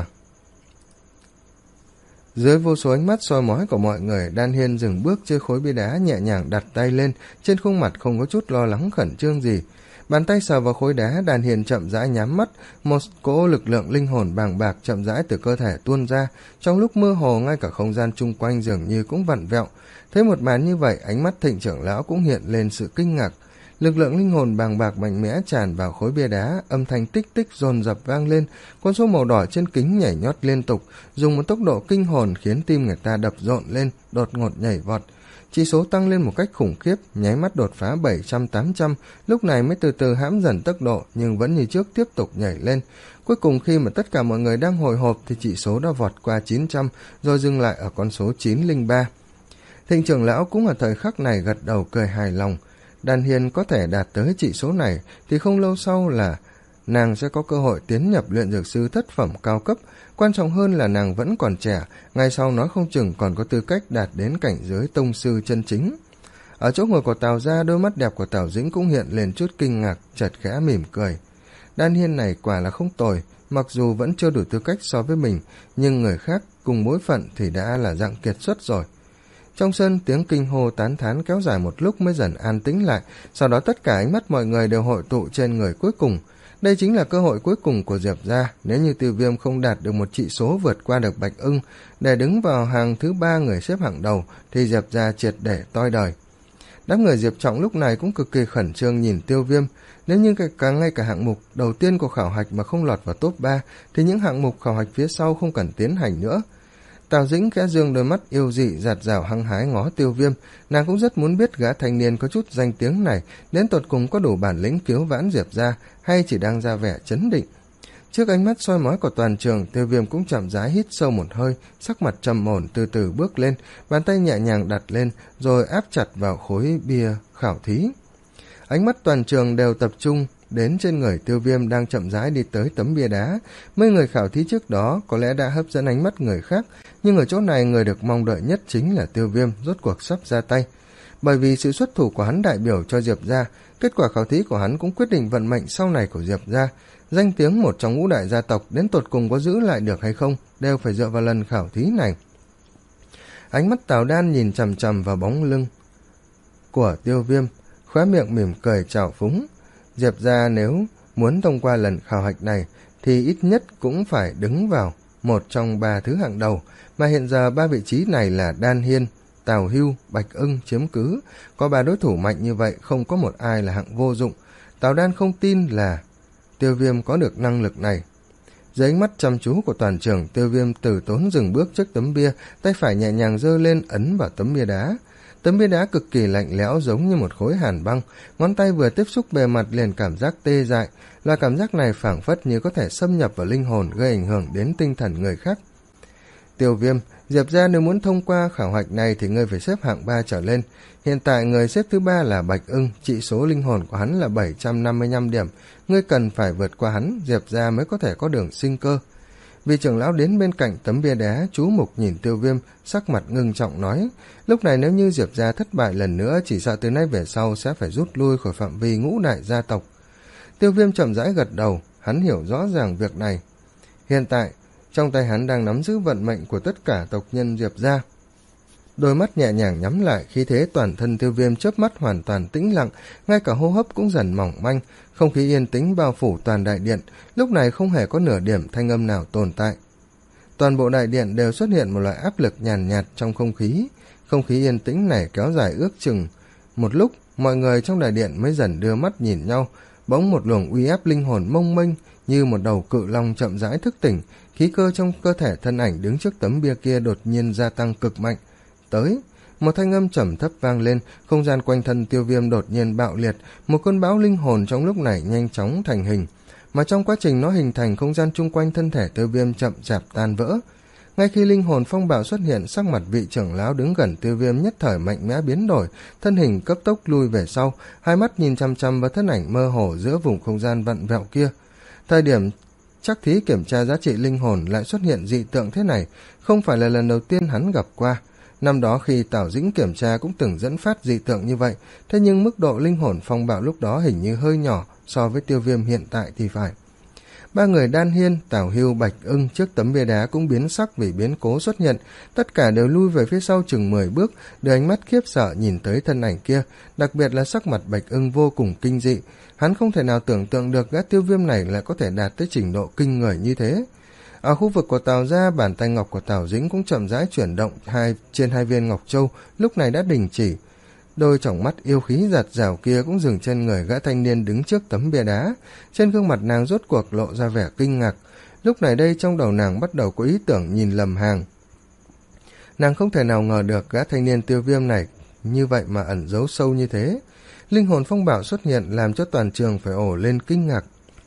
Dưới vô số ánh mắt soi mói của mọi người, Đan Hiên dừng bước trên khối bia đá, nhẹ nhàng đặt tay lên, trên khuôn mặt không có chút lo lắng khẩn trương gì. Bàn tay sờ vào khối đá, Đan Hiên chậm rãi nhắm mắt, một cỗ lực lượng linh hồn bàng bạc chậm rãi từ cơ thể tuôn ra, trong lúc mơ hồ ngay cả không gian chung quanh dường như cũng vặn vẹo. Thấy một màn như vậy, ánh mắt Thịnh trưởng lão cũng hiện lên sự kinh ngạc. Lực lượng linh hồn bàng bạc mạnh mẽ tràn vào khối bia đá, âm thanh tích tích dồn dập vang lên, con số màu đỏ trên kính nhảy nhót liên tục, dùng một tốc độ kinh hồn khiến tim người ta đập rộn lên, đột ngột nhảy vọt. Chỉ số tăng lên một cách khủng khiếp, nháy mắt đột phá bảy trăm tám trăm, lúc này mới từ từ hãm dần tốc độ nhưng vẫn như trước tiếp tục nhảy lên. Cuối cùng khi mà tất cả mọi người đang hồi hộp thì chỉ số đã vọt qua chín trăm, rồi dừng lại ở con số chín không ba. Thịnh trưởng lão cũng ở thời khắc này gật đầu cười hài lòng. Đan Hiên có thể đạt tới chỉ số này thì không lâu sau là nàng sẽ có cơ hội tiến nhập luyện dược sư thất phẩm cao cấp. Quan trọng hơn là nàng vẫn còn trẻ, ngày sau nói không chừng còn có tư cách đạt đến cảnh giới tông sư chân chính. Ở chỗ ngồi của Tào gia, đôi mắt đẹp của Tào Dĩnh cũng hiện lên chút kinh ngạc, chợt khẽ mỉm cười. Đan Hiên này quả là không tồi, mặc dù vẫn chưa đủ tư cách so với mình, nhưng người khác cùng bối phận thì đã là dạng kiệt xuất rồi. Trong sân, tiếng kinh hô tán thán kéo dài một lúc mới dần an tĩnh lại, sau đó tất cả ánh mắt mọi người đều hội tụ trên người cuối cùng. Đây chính là cơ hội cuối cùng của Diệp gia, nếu như Tiêu Viêm không đạt được một chỉ số vượt qua được Bạch Ưng để đứng vào hàng thứ ba người xếp hạng đầu thì Diệp gia triệt để toi đời. Đám người Diệp Trọng lúc này cũng cực kỳ khẩn trương nhìn Tiêu Viêm, nếu như cả ngay cả hạng mục đầu tiên của khảo hạch mà không lọt vào top ba thì những hạng mục khảo hạch phía sau không cần tiến hành nữa. Tào Dĩnh khẽ dương đôi mắt yêu dị giạt rào hăng hái ngó Tiêu Viêm, nàng cũng rất muốn biết gã thanh niên có chút danh tiếng này đến tột cùng có đủ bản lĩnh cứu vãn Diệp gia hay chỉ đang ra vẻ chấn định. Trước ánh mắt soi mói của toàn trường, Tiêu Viêm cũng chậm rãi hít sâu một hơi, sắc mặt trầm ổn từ từ bước lên, bàn tay nhẹ nhàng đặt lên rồi áp chặt vào khối bia khảo thí. Ánh mắt toàn trường đều tập trung đến trên người Tiêu Viêm đang chậm rãi đi tới tấm bia đá. Mấy người khảo thí trước đó có lẽ đã hấp dẫn ánh mắt người khác, nhưng ở chỗ này người được mong đợi nhất chính là Tiêu Viêm rốt cuộc sắp ra tay. Bởi vì sự xuất thủ của hắn đại biểu cho Diệp gia, kết quả khảo thí của hắn cũng quyết định vận mệnh sau này của Diệp gia. Danh tiếng một trong ngũ đại gia tộc đến tột cùng có giữ lại được hay không, đều phải dựa vào lần khảo thí này. Ánh mắt Tào Đan nhìn chằm chằm vào bóng lưng của Tiêu Viêm, khóe miệng mỉm cười trào phúng. Diệp gia nếu muốn thông qua lần khảo hạch này thì ít nhất cũng phải đứng vào một trong ba thứ hạng đầu, mà hiện giờ ba vị trí này là Đan Hiên, Tào Hưu, Bạch Ưng chiếm cứ. Có ba đối thủ mạnh như vậy, không có một ai là hạng vô dụng. Tào Đan không tin là Tiêu Viêm có được năng lực này. Dưới ánh mắt chăm chú của toàn trường, Tiêu Viêm từ tốn dừng bước trước tấm bia, tay phải nhẹ nhàng giơ lên ấn vào tấm bia đá. Tấm bia đá cực kỳ lạnh lẽo, giống như một khối hàn băng, ngón tay vừa tiếp xúc bề mặt liền cảm giác tê dại. Là cảm giác này phảng phất như có thể xâm nhập vào linh hồn, gây ảnh hưởng đến tinh thần người khác. Tiêu Viêm, Diệp gia nếu muốn thông qua khảo hạch này thì ngươi phải xếp hạng ba trở lên. Hiện tại người xếp thứ ba là Bạch Ưng, trị số linh hồn của hắn là bảy trăm năm mươi lăm điểm. Ngươi cần phải vượt qua hắn, Diệp gia mới có thể có đường sinh cơ. Vị trưởng lão đến bên cạnh tấm bia đá, chú mục nhìn Tiêu Viêm, sắc mặt ngưng trọng nói, lúc này nếu như Diệp gia thất bại lần nữa, chỉ sợ từ nay về sau sẽ phải rút lui khỏi phạm vi ngũ đại gia tộc. Tiêu Viêm chậm rãi gật đầu, hắn hiểu rõ ràng việc này. Hiện tại, trong tay hắn đang nắm giữ vận mệnh của tất cả tộc nhân Diệp gia. Đôi mắt nhẹ nhàng nhắm lại, khí thế toàn thân Tiêu Viêm chớp mắt hoàn toàn tĩnh lặng, ngay cả hô hấp cũng dần mỏng manh, không khí yên tĩnh bao phủ toàn đại điện, lúc này không hề có nửa điểm thanh âm nào tồn tại. Toàn bộ đại điện đều xuất hiện một loại áp lực nhàn nhạt, nhạt trong không khí, không khí yên tĩnh này kéo dài ước chừng một lúc, mọi người trong đại điện mới dần đưa mắt nhìn nhau, bỗng một luồng uy áp linh hồn mông mênh như một đầu cự long chậm rãi thức tỉnh, khí cơ trong cơ thể thân ảnh đứng trước tấm bia kia đột nhiên gia tăng cực mạnh. Tới, một thanh âm trầm thấp vang lên, không gian quanh thân Tiêu Viêm đột nhiên bạo liệt, một cơn bão linh hồn trong lúc này nhanh chóng thành hình, mà trong quá trình nó hình thành, không gian chung quanh thân thể Tiêu Viêm chậm chạp tan vỡ. Ngay khi linh hồn phong bạo xuất hiện, sắc mặt vị trưởng lão đứng gần Tiêu Viêm nhất thời mạnh mẽ biến đổi, thân hình cấp tốc lui về sau, hai mắt nhìn chăm chăm vào thân ảnh mơ hồ giữa vùng không gian vặn vẹo kia. Thời điểm chắc thí kiểm tra giá trị linh hồn lại xuất hiện dị tượng thế này, không phải là lần đầu tiên hắn gặp qua. Năm đó khi Tào Dĩnh kiểm tra cũng từng dẫn phát dị tượng như vậy, thế nhưng mức độ linh hồn phong bạo lúc đó hình như hơi nhỏ so với Tiêu Viêm hiện tại thì phải. Ba người Đan Hiên, Tào Hưu, Bạch Ưng trước tấm bia đá cũng biến sắc vì biến cố xuất hiện, tất cả đều lui về phía sau chừng mười bước, đưa ánh mắt khiếp sợ nhìn tới thân ảnh kia, đặc biệt là sắc mặt Bạch Ưng vô cùng kinh dị, hắn không thể nào tưởng tượng được gã Tiêu Viêm này lại có thể đạt tới trình độ kinh người như thế. Ở khu vực của Tào gia, bàn tay ngọc của Tào Dĩnh cũng chậm rãi chuyển động, hai trên hai viên ngọc châu lúc này đã đình chỉ. Đôi tròng mắt yêu khí giạt rào kia cũng dừng trên người gã thanh niên đứng trước tấm bia đá, trên gương mặt nàng rốt cuộc lộ ra vẻ kinh ngạc. Lúc này đây trong đầu nàng bắt đầu có ý tưởng nhìn lầm hàng. Nàng không thể nào ngờ được gã thanh niên Tiêu Viêm này như vậy mà ẩn giấu sâu như thế. Linh hồn phong bạo xuất hiện làm cho toàn trường phải ồ lên kinh ngạc.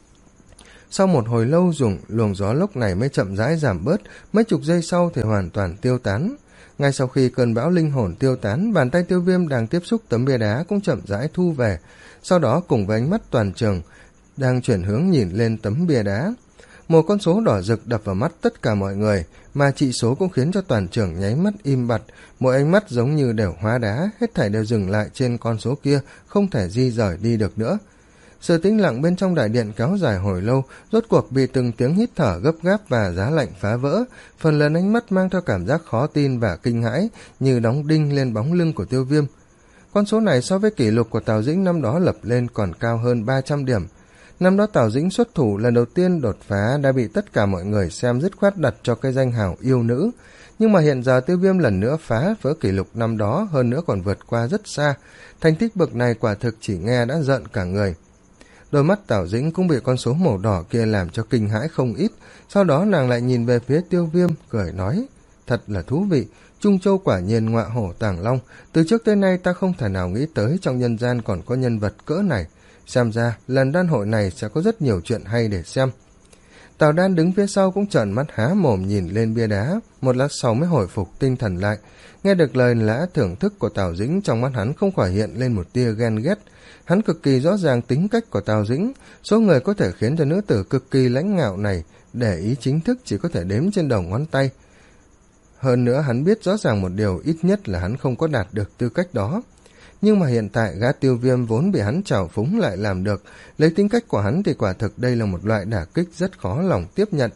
Sau một hồi lâu dùng, luồng gió lốc này mới chậm rãi giảm bớt, mấy chục giây sau thì hoàn toàn tiêu tán. Ngay sau khi cơn bão linh hồn tiêu tán, bàn tay Tiêu Viêm đang tiếp xúc tấm bia đá cũng chậm rãi thu về, sau đó cùng với ánh mắt toàn trường đang chuyển hướng nhìn lên tấm bia đá. Một con số đỏ rực đập vào mắt tất cả mọi người, mà trị số cũng khiến cho toàn trường nháy mắt im bặt, mỗi ánh mắt giống như đều hóa đá, hết thảy đều dừng lại trên con số kia, không thể di rời đi được nữa. Sự tĩnh lặng bên trong đại điện kéo dài hồi lâu, rốt cuộc bị từng tiếng hít thở gấp gáp và giá lạnh phá vỡ, phần lớn ánh mắt mang theo cảm giác khó tin và kinh hãi, như đóng đinh lên bóng lưng của Tiêu Viêm. Con số này so với kỷ lục của Tào Dĩnh năm đó lập lên còn cao hơn ba trăm điểm. Năm đó Tào Dĩnh xuất thủ lần đầu tiên đột phá đã bị tất cả mọi người xem dứt khoát đặt cho cái danh hào yêu nữ, nhưng mà hiện giờ Tiêu Viêm lần nữa phá vỡ kỷ lục năm đó, hơn nữa còn vượt qua rất xa. Thành tích bậc này quả thực chỉ nghe đã giận cả người. Đôi mắt Tào Dĩnh cũng bị con số màu đỏ kia làm cho kinh hãi không ít, sau đó nàng lại nhìn về phía Tiêu Viêm, cười nói, thật là thú vị, Trung Châu quả nhiên ngọa hổ tàng long, từ trước tới nay ta không thể nào nghĩ tới trong nhân gian còn có nhân vật cỡ này, xem ra lần đan hội này sẽ có rất nhiều chuyện hay để xem. Tào Đan đứng phía sau cũng trợn mắt há mồm nhìn lên bia đá, một lát sau mới hồi phục tinh thần lại, nghe được lời lẽ thưởng thức của Tào Dĩnh, trong mắt hắn không khỏi hiện lên một tia ghen ghét. Hắn cực kỳ rõ ràng tính cách của Tào Dĩnh, số người có thể khiến cho nữ tử cực kỳ lãnh ngạo này để ý chính thức chỉ có thể đếm trên đầu ngón tay. Hơn nữa hắn biết rõ ràng một điều, ít nhất là hắn không có đạt được tư cách đó. nhưng mà hiện tại gã Tiêu Viêm vốn bị hắn trào phúng lại làm được, lấy tính cách của hắn thì quả thực đây là một loại đả kích rất khó lòng tiếp nhận.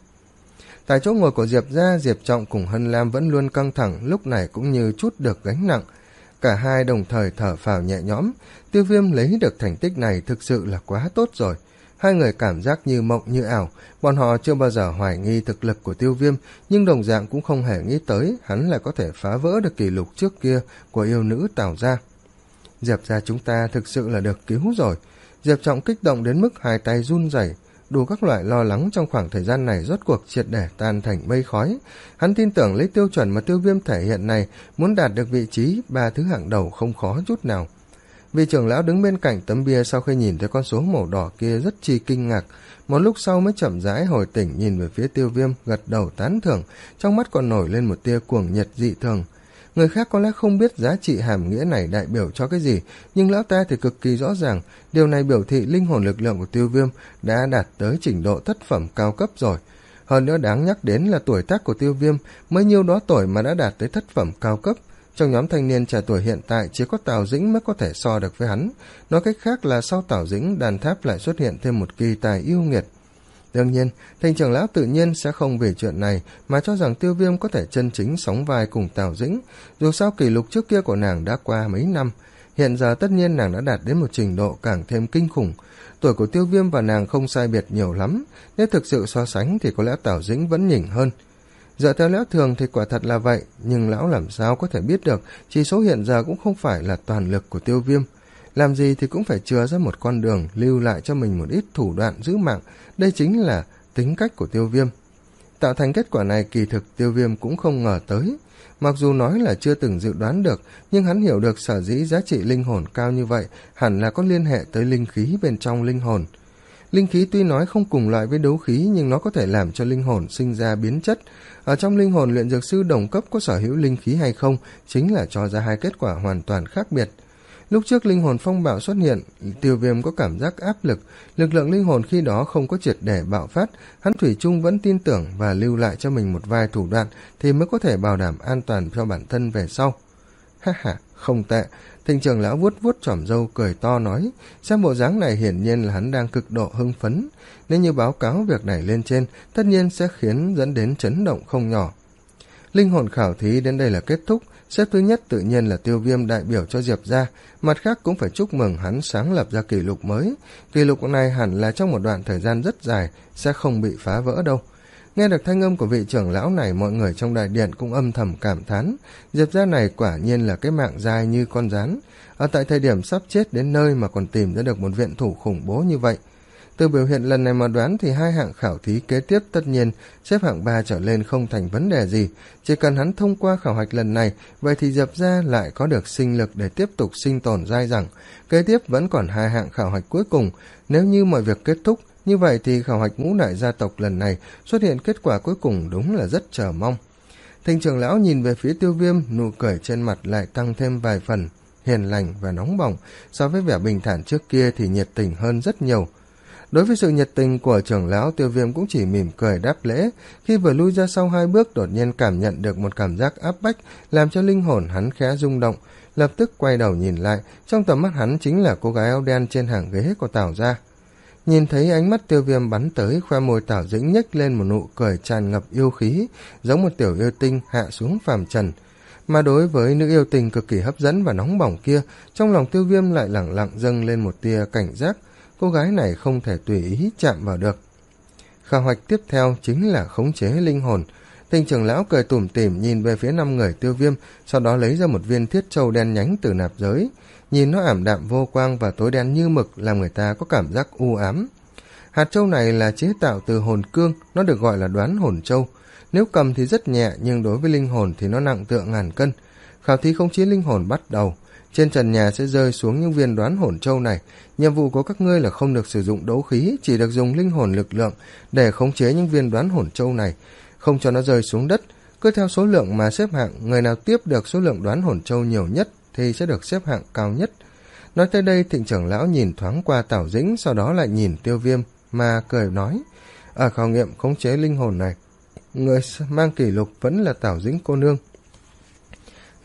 Tại chỗ ngồi của Diệp gia, Diệp Trọng cùng Hân Lam vẫn luôn căng thẳng, lúc này cũng như chút được gánh nặng. Cả hai đồng thời thở phào nhẹ nhõm, Tiêu Viêm lấy được thành tích này thực sự là quá tốt rồi. Hai người cảm giác như mộng như ảo, bọn họ chưa bao giờ hoài nghi thực lực của Tiêu Viêm, nhưng đồng dạng cũng không hề nghĩ tới hắn lại có thể phá vỡ được kỷ lục trước kia của yêu nữ Tào gia. Diệp gia chúng ta thực sự là được cứu rồi. Diệp Trọng kích động đến mức hai tay run rẩy, đủ các loại lo lắng trong khoảng thời gian này rốt cuộc triệt để tan thành mây khói. Hắn tin tưởng lấy tiêu chuẩn mà Tiêu Viêm thể hiện này, muốn đạt được vị trí ba thứ hạng đầu không khó chút nào. Vị trưởng lão đứng bên cạnh tấm bia sau khi nhìn thấy con số màu đỏ kia rất chi kinh ngạc, một lúc sau mới chậm rãi hồi tỉnh nhìn về phía Tiêu Viêm, gật đầu tán thưởng, trong mắt còn nổi lên một tia cuồng nhiệt dị thường. Người khác có lẽ không biết giá trị hàm nghĩa này đại biểu cho cái gì, nhưng lão ta thì cực kỳ rõ ràng, điều này biểu thị linh hồn lực lượng của Tiêu Viêm đã đạt tới trình độ thất phẩm cao cấp rồi. Hơn nữa đáng nhắc đến là tuổi tác của Tiêu Viêm mới nhiêu đó tuổi mà đã đạt tới thất phẩm cao cấp. Trong nhóm thanh niên trẻ tuổi hiện tại chỉ có Tào Dĩnh mới có thể so được với hắn. Nói cách khác là sau Tào Dĩnh, đàn tháp lại xuất hiện thêm một kỳ tài yêu nghiệt. Đương nhiên, Thành trưởng lão tự nhiên sẽ không vì chuyện này mà cho rằng Tiêu Viêm có thể chân chính sóng vai cùng Tào Dĩnh. Dù sao kỷ lục trước kia của nàng đã qua mấy năm, hiện giờ tất nhiên nàng đã đạt đến một trình độ càng thêm kinh khủng. Tuổi của Tiêu Viêm và nàng không sai biệt nhiều lắm, nếu thực sự so sánh thì có lẽ Tào Dĩnh vẫn nhỉnh hơn. Dựa theo lẽ thường thì quả thật là vậy, nhưng lão làm sao có thể biết được chỉ số hiện giờ cũng không phải là toàn lực của Tiêu Viêm. Làm gì thì cũng phải chừa ra một con đường, lưu lại cho mình một ít thủ đoạn giữ mạng, đây chính là tính cách của Tiêu Viêm. Tạo thành kết quả này kỳ thực Tiêu Viêm cũng không ngờ tới. Mặc dù nói là chưa từng dự đoán được, nhưng hắn hiểu được sở dĩ giá trị linh hồn cao như vậy hẳn là có liên hệ tới linh khí bên trong linh hồn. Linh khí tuy nói không cùng loại với đấu khí, nhưng nó có thể làm cho linh hồn sinh ra biến chất. Ở trong linh hồn luyện dược sư đồng cấp có sở hữu linh khí hay không, chính là cho ra hai kết quả hoàn toàn khác biệt. Lúc trước linh hồn phong bạo xuất hiện, Tiêu Viêm có cảm giác áp lực, lực lượng linh hồn khi đó không có triệt để bạo phát, hắn thủy chung vẫn tin tưởng và lưu lại cho mình một vài thủ đoạn thì mới có thể bảo đảm an toàn cho bản thân về sau. Ha ha, không tệ. Thịnh trưởng lão vuốt vuốt chỏm râu cười to nói, xem bộ dáng này hiển nhiên là hắn đang cực độ hưng phấn, nếu như báo cáo việc này lên trên, tất nhiên sẽ khiến dẫn đến chấn động không nhỏ. Linh hồn khảo thí đến đây là kết thúc, xếp thứ nhất tự nhiên là Tiêu Viêm đại biểu cho Diệp gia, mặt khác cũng phải chúc mừng hắn sáng lập ra kỷ lục mới. Kỷ lục này hẳn là trong một đoạn thời gian rất dài sẽ không bị phá vỡ đâu. Nghe được thanh âm của vị trưởng lão này, mọi người trong đại điện cũng âm thầm cảm thán, Diệp gia này quả nhiên là cái mạng dài như con rắn, ở tại thời điểm sắp chết đến nơi mà còn tìm ra được một viện thủ khủng bố như vậy. Từ biểu hiện lần này mà đoán thì hai hạng khảo thí kế tiếp tất nhiên xếp hạng ba trở lên không thành vấn đề gì, chỉ cần hắn thông qua khảo hạch lần này, vậy thì Diệp gia lại có được sinh lực để tiếp tục sinh tồn dai dẳng. Kế tiếp vẫn còn hai hạng khảo hạch cuối cùng, nếu như mọi việc kết thúc, như vậy thì khảo hạch ngũ đại gia tộc lần này xuất hiện kết quả cuối cùng đúng là rất chờ mong. Thịnh trưởng lão nhìn về phía Tiêu Viêm, nụ cười trên mặt lại tăng thêm vài phần, hiền lành và nóng bỏng, so với vẻ bình thản trước kia thì nhiệt tình hơn rất nhiều. Đối với sự nhiệt tình của trưởng lão, Tiêu Viêm cũng chỉ mỉm cười đáp lễ, khi vừa lui ra sau hai bước đột nhiên cảm nhận được một cảm giác áp bách, làm cho linh hồn hắn khẽ rung động, lập tức quay đầu nhìn lại, trong tầm mắt hắn chính là cô gái áo đen trên hàng ghế của Tào gia. Nhìn thấy ánh mắt Tiêu Viêm bắn tới, khoe môi Tào Dĩnh nhếch lên một nụ cười tràn ngập yêu khí, giống một tiểu yêu tinh hạ xuống phàm trần. Mà đối với nữ yêu tình cực kỳ hấp dẫn và nóng bỏng kia, trong lòng Tiêu Viêm lại lẳng lặng dâng lên một tia cảnh giác, cô gái này không thể tùy ý chạm vào được. Khảo hạch tiếp theo chính là khống chế linh hồn. Thịnh trưởng lão cười tủm tỉm nhìn về phía năm người Tiêu Viêm, sau đó lấy ra một viên thiết châu đen nhánh từ nạp giới. Nhìn nó ảm đạm vô quang và tối đen như mực, làm người ta có cảm giác u ám. Hạt châu này là chế tạo từ hồn cương, nó được gọi là đoán hồn châu. Nếu cầm thì rất nhẹ, nhưng đối với linh hồn thì nó nặng tựa ngàn cân. Khảo thí khống chế linh hồn bắt đầu. Trên trần nhà sẽ rơi xuống những viên đoán hồn châu này. Nhiệm vụ của các ngươi là không được sử dụng đấu khí, chỉ được dùng linh hồn lực lượng để khống chế những viên đoán hồn châu này, không cho nó rơi xuống đất. Cứ theo số lượng mà xếp hạng, người nào tiếp được số lượng đoán hồn châu nhiều nhất thì sẽ được xếp hạng cao nhất. Nói tới đây, Thịnh trưởng lão nhìn thoáng qua Tào Dĩnh, sau đó lại nhìn Tiêu Viêm mà cười nói, ở khảo nghiệm khống chế linh hồn này, người mang kỷ lục vẫn là Tào Dĩnh cô nương.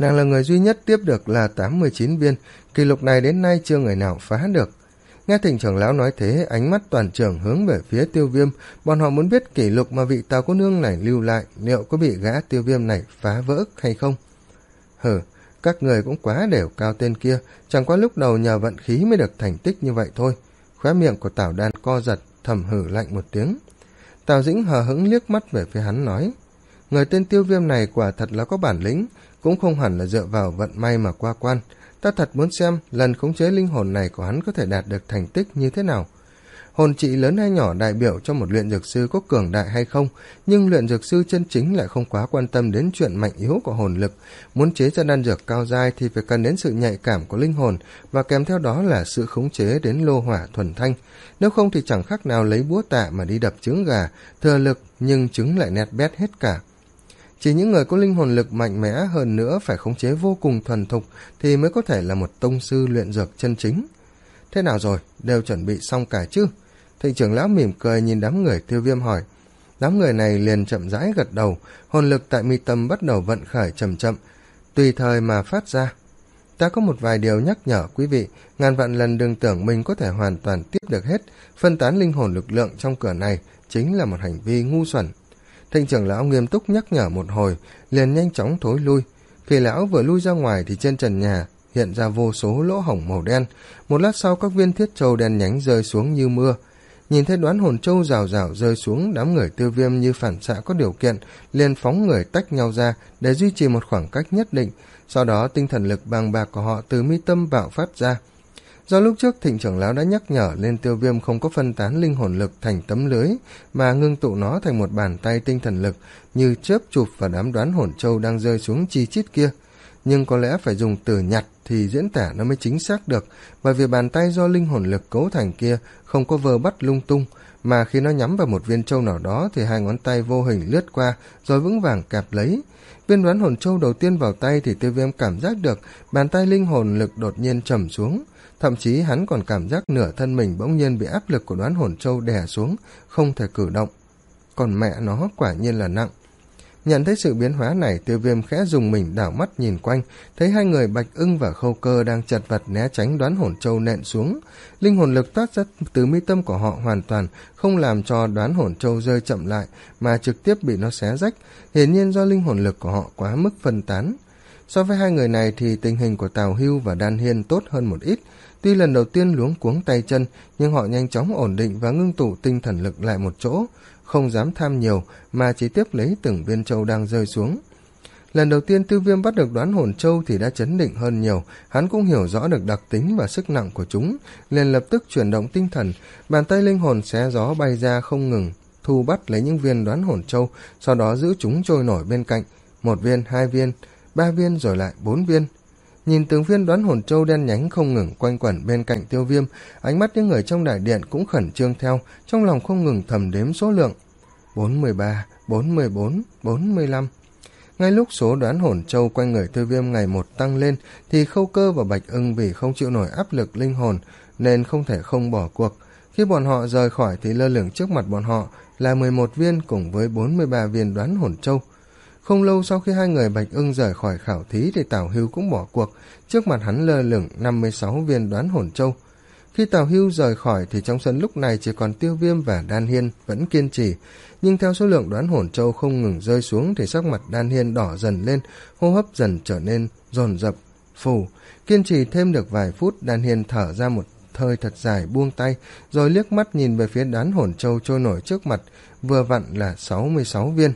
Nàng là người duy nhất tiếp được là tám mươi chín viên, kỷ lục này đến nay chưa người nào phá được. Nghe Thịnh trưởng lão nói thế, ánh mắt toàn trường hướng về phía Tiêu Viêm, bọn họ muốn biết kỷ lục mà vị Tào cô nương này lưu lại liệu có bị gã Tiêu Viêm này phá vỡ hay không. Hừ, các người cũng quá đều cao tên kia, chẳng qua lúc đầu nhờ vận khí mới được thành tích như vậy thôi. Khóe miệng của Tào Đan co giật, thầm hử lạnh một tiếng. Tào Dĩnh hờ hững liếc mắt về phía hắn nói, người tên Tiêu Viêm này quả thật là có bản lĩnh, cũng không hẳn là dựa vào vận may mà qua quan. Ta thật muốn xem lần khống chế linh hồn này của hắn có thể đạt được thành tích như thế nào. Hồn trị lớn hay nhỏ đại biểu cho một luyện dược sư có cường đại hay không, nhưng luyện dược sư chân chính lại không quá quan tâm đến chuyện mạnh yếu của hồn lực. Muốn chế ra đan dược cao giai thì phải cần đến sự nhạy cảm của linh hồn, và kèm theo đó là sự khống chế đến lô hỏa thuần thanh. Nếu không thì chẳng khác nào lấy búa tạ mà đi đập trứng gà, thừa lực nhưng trứng lại nẹt bét hết cả. Chỉ những người có linh hồn lực mạnh mẽ hơn nữa phải khống chế vô cùng thuần thục thì mới có thể là một tông sư luyện dược chân chính. Thế nào rồi, đều chuẩn bị xong cả chứ? Thịnh trưởng lão mỉm cười nhìn đám người Tiêu Viêm hỏi. Đám người này liền chậm rãi gật đầu, hồn lực tại mi tâm bắt đầu vận khởi chậm chậm, tùy thời mà phát ra. Ta có một vài điều nhắc nhở quý vị, ngàn vạn lần đừng tưởng mình có thể hoàn toàn tiếp được hết, phân tán linh hồn lực lượng trong cửa này chính là một hành vi ngu xuẩn. Thịnh trưởng lão nghiêm túc nhắc nhở một hồi, liền nhanh chóng thối lui. Khi lão vừa lui ra ngoài thì trên trần nhà hiện ra vô số lỗ hổng màu đen. Một lát sau các viên thiết châu đen nhánh rơi xuống như mưa. Nhìn thấy đoán hồn châu rào rào rơi xuống, đám người Tiêu Viêm như phản xạ có điều kiện, liền phóng người tách nhau ra để duy trì một khoảng cách nhất định. Sau đó tinh thần lực bàng bạc của họ từ mi tâm bạo phát ra. Do lúc trước Thịnh trưởng lão đã nhắc nhở nên Tiêu Viêm không có phân tán linh hồn lực thành tấm lưới, mà ngưng tụ nó thành một bàn tay tinh thần lực như chớp chụp vào đám đoán hồn châu đang rơi xuống chi chít kia. Nhưng có lẽ phải dùng từ nhặt thì diễn tả nó mới chính xác được, bởi vì bàn tay do linh hồn lực cấu thành kia không có vơ bắt lung tung, mà khi nó nhắm vào một viên châu nào đó thì hai ngón tay vô hình lướt qua rồi vững vàng cạp lấy. Viên đoán hồn châu đầu tiên vào tay thì Tiêu Viêm cảm giác được bàn tay linh hồn lực đột nhiên trầm xuống, thậm chí hắn còn cảm giác nửa thân mình bỗng nhiên bị áp lực của đoán hồn châu đè xuống, không thể cử động. Còn mẹ nó quả nhiên là nặng. Nhận thấy sự biến hóa này, Tiêu Viêm khẽ dùng mình đảo mắt nhìn quanh, thấy hai người Bạch Ưng và Khâu Cơ đang chật vật né tránh đoán hồn châu nện xuống. Linh hồn lực toát ra từ mi tâm của họ hoàn toàn không làm cho đoán hồn châu rơi chậm lại, mà trực tiếp bị nó xé rách, hiển nhiên do linh hồn lực của họ quá mức phân tán. So với hai người này thì tình hình của Tào Hưu và Đan Hiên tốt hơn một ít. Tuy lần đầu tiên luống cuống tay chân, nhưng họ nhanh chóng ổn định và ngưng tụ tinh thần lực lại một chỗ, không dám tham nhiều mà chỉ tiếp lấy từng viên châu đang rơi xuống. Lần đầu tiên Tiêu Viêm bắt được đoán hồn châu thì đã chấn định hơn nhiều, hắn cũng hiểu rõ được đặc tính và sức nặng của chúng, liền lập tức chuyển động tinh thần, bàn tay linh hồn xé gió bay ra không ngừng, thu bắt lấy những viên đoán hồn châu, sau đó giữ chúng trôi nổi bên cạnh, một viên, hai viên, ba viên rồi lại bốn viên. Nhìn từng viên đoán hồn châu đen nhánh không ngừng quanh quẩn bên cạnh Tiêu Viêm, ánh mắt những người trong đại điện cũng khẩn trương theo, trong lòng không ngừng thầm đếm số lượng. bốn mươi ba, bốn mươi bốn, bốn mươi lăm. Ngay lúc số đoán hồn châu quanh người Tiêu Viêm ngày một tăng lên, thì Khâu Cơ và Bạch Ưng vì không chịu nổi áp lực linh hồn nên không thể không bỏ cuộc. Khi bọn họ rời khỏi thì lơ lửng trước mặt bọn họ là mười một viên cùng với bốn mươi ba viên đoán hồn châu. Không lâu sau khi hai người Bạch Ưng rời khỏi khảo thí thì Tào Hưu cũng bỏ cuộc, trước mặt hắn lơ lửng năm mươi sáu viên đoán hồn châu. Khi Tào Hưu rời khỏi thì trong sân lúc này chỉ còn Tiêu Viêm và Đan Hiên vẫn kiên trì, nhưng theo số lượng đoán hồn châu không ngừng rơi xuống thì sắc mặt Đan Hiên đỏ dần lên, hô hấp dần trở nên dồn dập. Phù, kiên trì thêm được vài phút, Đan Hiên thở ra một hơi thật dài buông tay, rồi liếc mắt nhìn về phía đoán hồn châu trôi nổi trước mặt, vừa vặn là sáu mươi sáu viên.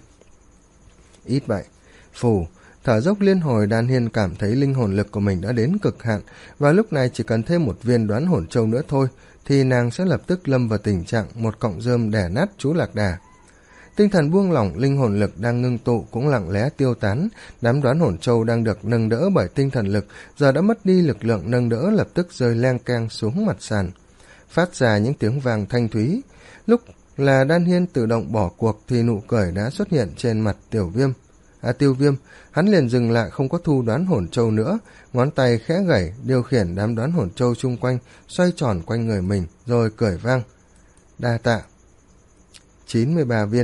Ít vậy. Phù, thở dốc liên hồi, Đan Hiên cảm thấy linh hồn lực của mình đã đến cực hạn, và lúc này chỉ cần thêm một viên đoán hồn châu nữa thôi thì nàng sẽ lập tức lâm vào tình trạng một cọng rơm đè nát chú lạc đà. Tinh thần buông lỏng, linh hồn lực đang ngưng tụ cũng lặng lẽ tiêu tán, đám đoán hồn châu đang được nâng đỡ bởi tinh thần lực giờ đã mất đi lực lượng nâng đỡ, lập tức rơi leng keng xuống mặt sàn, phát ra những tiếng vang thanh thúy. Lúc là Đan Hiên tự động bỏ cuộc thì nụ cười đã xuất hiện trên mặt Tiểu Viêm. À, Tiêu Viêm, hắn liền dừng lại không có thu đoán hồn châu nữa, ngón tay khẽ gảy điều khiển đám đoán hồn châu chung quanh xoay tròn quanh người mình rồi cười vang. Đa tạ. chín mươi ba viên.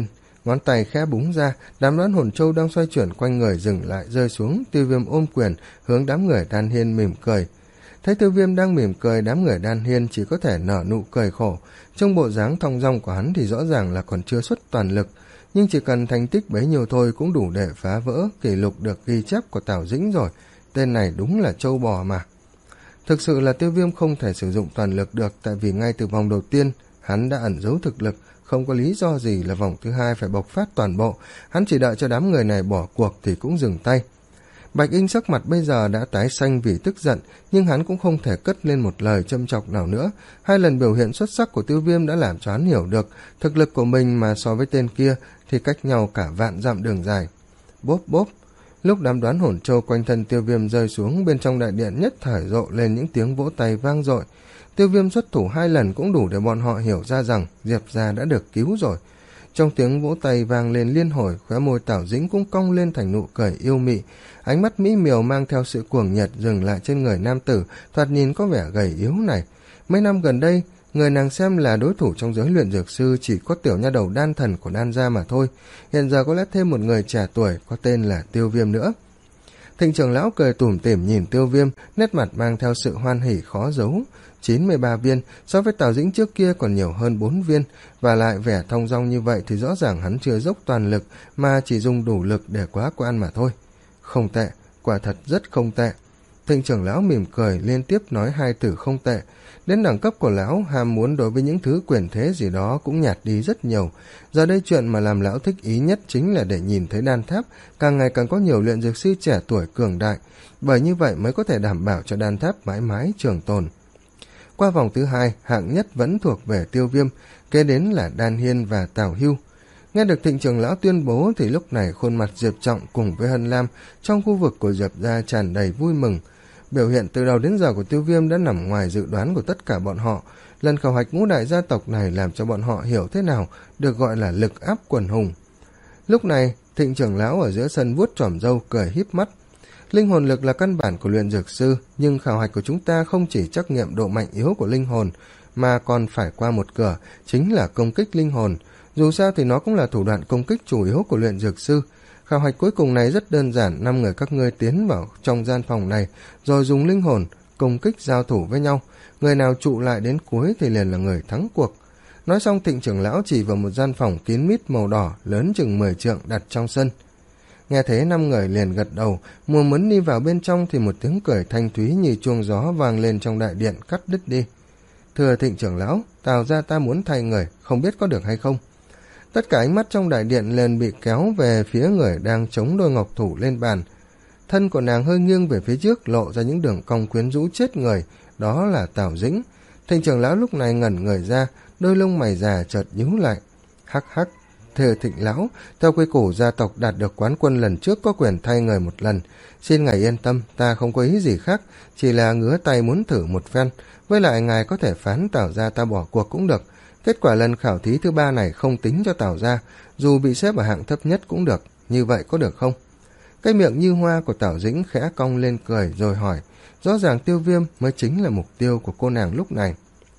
ngón tay khẽ búng ra, đám đoán hồn châu đang xoay chuyển quanh người dừng lại rơi xuống. Tiêu Viêm ôm quyền hướng đám người Đan Hiên mỉm cười. Thấy Tiêu Viêm đang mỉm cười, đám người Đan Hiên chỉ có thể nở nụ cười khổ. Trong bộ dáng thong dong của hắn thì rõ ràng là còn chưa xuất toàn lực, nhưng chỉ cần thành tích bấy nhiêu thôi cũng đủ để phá vỡ kỷ lục được ghi chép của Tào Dĩnh rồi. Tên này đúng là trâu bò mà. Thực sự là Tiêu Viêm không thể sử dụng toàn lực được, tại vì ngay từ vòng đầu tiên hắn đã ẩn giấu thực lực, không có lý do gì là vòng thứ hai phải bộc phát toàn bộ. Hắn chỉ đợi cho đám người này bỏ cuộc thì cũng dừng tay. Bạch Inh sắc mặt bây giờ đã tái xanh vì tức giận, nhưng hắn cũng không thể cất lên một lời châm chọc nào nữa. Hai lần biểu hiện xuất sắc của Tiêu Viêm đã làm cho hắn hiểu được thực lực của mình mà so với tên kia thì cách nhau cả vạn dặm đường dài. Bốp bốp, lúc đám đoán hồn châu quanh thân Tiêu Viêm rơi xuống, bên trong đại điện nhất thời rộ lên những tiếng vỗ tay vang dội. Tiêu Viêm xuất thủ hai lần cũng đủ để bọn họ hiểu ra rằng Diệp gia đã được cứu rồi. Trong tiếng vỗ tay vang lên liên hồi, khóe môi Tào Dĩnh cũng cong lên thành nụ cười yêu mị, ánh mắt mỹ miều mang theo sự cuồng nhiệt dừng lại trên người nam tử thoạt nhìn có vẻ gầy yếu này. Mấy năm gần đây, người nàng xem là đối thủ trong giới luyện dược sư chỉ có tiểu nha đầu đan thần của Đan gia mà thôi. Hiện giờ có lẽ thêm một người trẻ tuổi có tên là Tiêu Viêm nữa. Thịnh trưởng lão cười tủm tỉm nhìn Tiêu Viêm, nét mặt mang theo sự hoan hỉ khó giấu. chín mươi ba viên, so với Tào Dĩnh trước kia còn nhiều hơn bốn viên, và lại vẻ thong dong như vậy thì rõ ràng hắn chưa dốc toàn lực mà chỉ dùng đủ lực để quá quan mà thôi. Không tệ, quả thật rất không tệ. Thịnh trưởng lão mỉm cười liên tiếp nói hai từ không tệ. Đến đẳng cấp của lão, ham muốn đối với những thứ quyền thế gì đó cũng nhạt đi rất nhiều. Giờ đây chuyện mà làm lão thích ý nhất chính là để nhìn thấy đan tháp càng ngày càng có nhiều luyện dược sư trẻ tuổi cường đại, bởi như vậy mới có thể đảm bảo cho đan tháp mãi mãi trường tồn. Qua vòng thứ hai, hạng nhất vẫn thuộc về Tiêu Viêm, kế đến là Đan Hiên và Tào Hưu. Nghe được Thịnh trưởng lão tuyên bố thì lúc này khuôn mặt Diệp Trọng cùng với Hân Lam trong khu vực của Diệp gia tràn đầy vui mừng. Biểu hiện từ đầu đến giờ của Tiêu Viêm đã nằm ngoài dự đoán của tất cả bọn họ. Lần khảo hạch ngũ đại gia tộc này làm cho bọn họ hiểu thế nào được gọi là lực áp quần hùng. Lúc này, Thịnh trưởng lão ở giữa sân vuốt chòm râu cười híp mắt. Linh hồn lực là căn bản của luyện dược sư, nhưng khảo hạch của chúng ta không chỉ trắc nghiệm độ mạnh yếu của linh hồn, mà còn phải qua một cửa, chính là công kích linh hồn. Dù sao thì nó cũng là thủ đoạn công kích chủ yếu của luyện dược sư. Khảo hạch cuối cùng này rất đơn giản, năm người các ngươi tiến vào trong gian phòng này, rồi dùng linh hồn công kích giao thủ với nhau. Người nào trụ lại đến cuối thì liền là người thắng cuộc. Nói xong, Thịnh trưởng lão chỉ vào một gian phòng kín mít màu đỏ, lớn chừng mười trượng đặt trong sân. Nghe thế năm người liền gật đầu, mùa muốn đi vào bên trong thì một tiếng cười thanh thúy như chuông gió vang lên trong đại điện cắt đứt đi. Thưa Thịnh trưởng lão, Tào gia ta muốn thay người, không biết có được hay không? Tất cả ánh mắt trong đại điện liền bị kéo về phía người đang chống đôi ngọc thủ lên bàn. Thân của nàng hơi nghiêng về phía trước, lộ ra những đường cong quyến rũ chết người, đó là Tào Dĩnh. Thịnh trưởng lão lúc này ngẩn người ra, đôi lông mày già chợt nhíu lại. Hắc hắc, thưa Thịnh lão, theo quy củ gia tộc đạt được quán quân lần trước có quyền thay người một lần. Xin ngài yên tâm, ta không có ý gì khác, chỉ là ngứa tay muốn thử một phen. Với lại ngài có thể phán Tào gia ta bỏ cuộc cũng được. Kết quả lần khảo thí thứ ba này không tính cho Tào gia, dù bị xếp ở hạng thấp nhất cũng được, như vậy có được không? Cái miệng như hoa của Tào Dĩnh khẽ cong lên cười rồi hỏi, rõ ràng Tiêu Viêm mới chính là mục tiêu của cô nàng lúc này.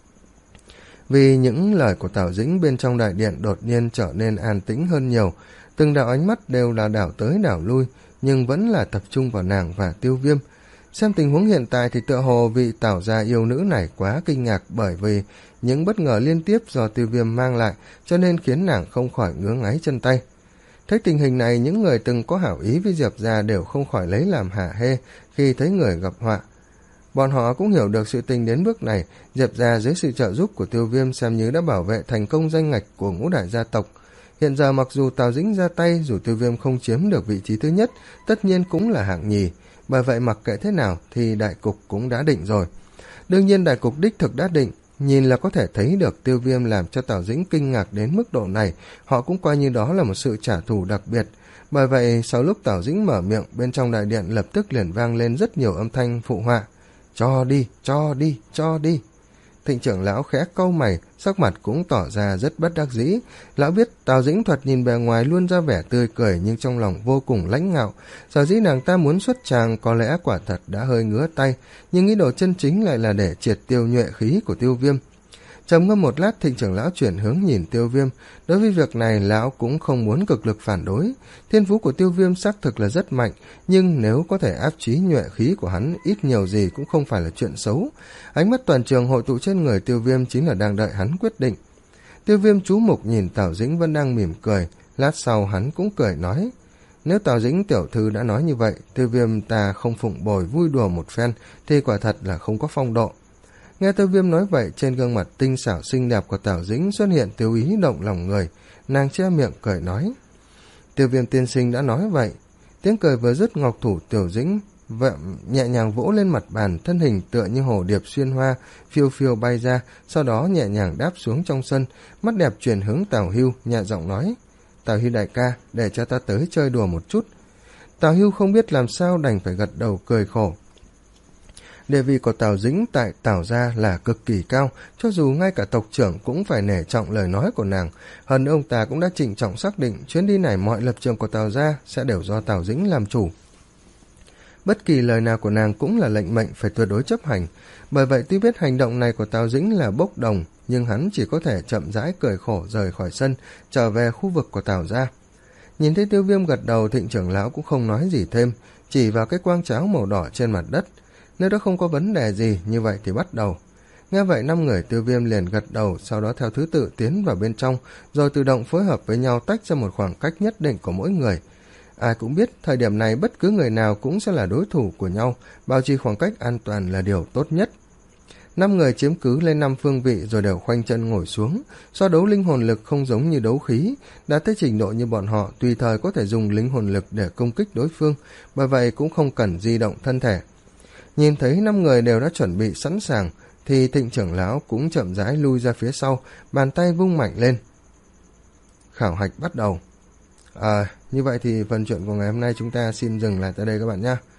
Vì những lời của Tào Dĩnh, bên trong đại điện đột nhiên trở nên an tĩnh hơn nhiều, từng đạo ánh mắt đều là đảo tới đảo lui, nhưng vẫn là tập trung vào nàng và Tiêu Viêm. Xem tình huống hiện tại thì tựa hồ vị Tào gia yêu nữ này quá kinh ngạc bởi vì những bất ngờ liên tiếp do Tiêu Viêm mang lại, cho nên khiến nàng không khỏi ngứa ngáy chân tay. Thấy tình hình này, những người từng có hảo ý với Diệp gia đều không khỏi lấy làm hả hê khi thấy người gặp họa. Bọn họ cũng hiểu được sự tình đến bước này, Diệp gia dưới sự trợ giúp của Tiêu Viêm xem như đã bảo vệ thành công danh ngạch của ngũ đại gia tộc. Hiện giờ mặc dù Tào Dĩnh ra tay, dù Tiêu Viêm không chiếm được vị trí thứ nhất, tất nhiên cũng là hạng nhì. Bởi vậy mặc kệ thế nào thì đại cục cũng đã định rồi. Đương nhiên đại cục đích thực đã định, nhìn là có thể thấy được Tiêu Viêm làm cho Tào Dĩnh kinh ngạc đến mức độ này, họ cũng coi như đó là một sự trả thù đặc biệt. Bởi vậy sau lúc Tào Dĩnh mở miệng, bên trong đại điện lập tức liền vang lên rất nhiều âm thanh phụ họa. Cho đi, cho đi, cho đi. Thịnh trưởng lão khẽ cau mày, sắc mặt cũng tỏ ra rất bất đắc dĩ. Lão biết Tào Dĩnh thuật nhìn bề ngoài luôn ra vẻ tươi cười, nhưng trong lòng vô cùng lãnh ngạo. Sở dĩ nàng ta muốn xuất tràng có lẽ quả thật đã hơi ngứa tay, nhưng ý đồ chân chính lại là để triệt tiêu nhuệ khí của Tiêu Viêm. Trầm ngâm một lát, Thịnh trưởng lão chuyển hướng nhìn Tiêu Viêm. Đối với việc này, lão cũng không muốn cực lực phản đối. Thiên phú của Tiêu Viêm xác thực là rất mạnh, nhưng nếu có thể áp chế nhuệ khí của hắn, ít nhiều gì cũng không phải là chuyện xấu. Ánh mắt toàn trường hội tụ trên người Tiêu Viêm chính là đang đợi hắn quyết định. Tiêu Viêm chú mục nhìn Tào Dĩnh vẫn đang mỉm cười, lát sau hắn cũng cười nói: nếu Tào Dĩnh tiểu thư đã nói như vậy, Tiêu Viêm ta không phụng bồi vui đùa một phen thì quả thật là không có phong độ. Nghe Tiêu Viêm nói vậy, trên gương mặt tinh xảo xinh đẹp của Tào Dĩnh xuất hiện tiêu ý động lòng người, nàng che miệng cười nói: Tiêu Viêm tiên sinh đã nói vậy. Tiếng cười vừa dứt, ngọc thủ Tiểu Dĩnh vẹm nhẹ nhàng vỗ lên mặt bàn, thân hình tựa như hồ điệp xuyên hoa phiêu phiêu bay ra, sau đó nhẹ nhàng đáp xuống trong sân, mắt đẹp chuyển hướng Tào Hưu, nhẹ giọng nói: Tào Hưu đại ca, để cho ta tới chơi đùa một chút. Tào Hưu không biết làm sao, đành phải gật đầu cười khổ. Địa vị của Tào Dĩnh tại Tào gia là cực kỳ cao, cho dù ngay cả tộc trưởng cũng phải nể trọng lời nói của nàng. Hơn nữa ông ta cũng đã trịnh trọng xác định chuyến đi này mọi lập trường của Tào gia sẽ đều do Tào Dĩnh làm chủ. Bất kỳ lời nào của nàng cũng là lệnh mệnh phải tuyệt đối chấp hành. Bởi vậy tuy biết hành động này của Tào Dĩnh là bốc đồng, nhưng hắn chỉ có thể chậm rãi cười khổ rời khỏi sân, trở về khu vực của Tào gia. Nhìn thấy Tiêu Viêm gật đầu, Thịnh trưởng lão cũng không nói gì thêm, chỉ vào cái quang cháo màu đỏ trên mặt đất. Nếu đó không có vấn đề gì, như vậy thì bắt đầu. Nghe vậy, năm người Tiêu Viêm liền gật đầu, sau đó theo thứ tự tiến vào bên trong, rồi tự động phối hợp với nhau tách ra một khoảng cách nhất định của mỗi người. Ai cũng biết, thời điểm này bất cứ người nào cũng sẽ là đối thủ của nhau, bảo trì khoảng cách an toàn là điều tốt nhất. Năm người chiếm cứ lên năm phương vị rồi đều khoanh chân ngồi xuống, so đấu linh hồn lực không giống như đấu khí, đã tới trình độ như bọn họ tùy thời có thể dùng linh hồn lực để công kích đối phương, bởi vậy cũng không cần di động thân thể. Nhìn thấy năm người đều đã chuẩn bị sẵn sàng, thì Thịnh trưởng lão cũng chậm rãi lui ra phía sau, bàn tay vung mạnh lên. Khảo hạch bắt đầu. À, như vậy thì phần chuyện của ngày hôm nay chúng ta xin dừng lại tại đây các bạn nhé.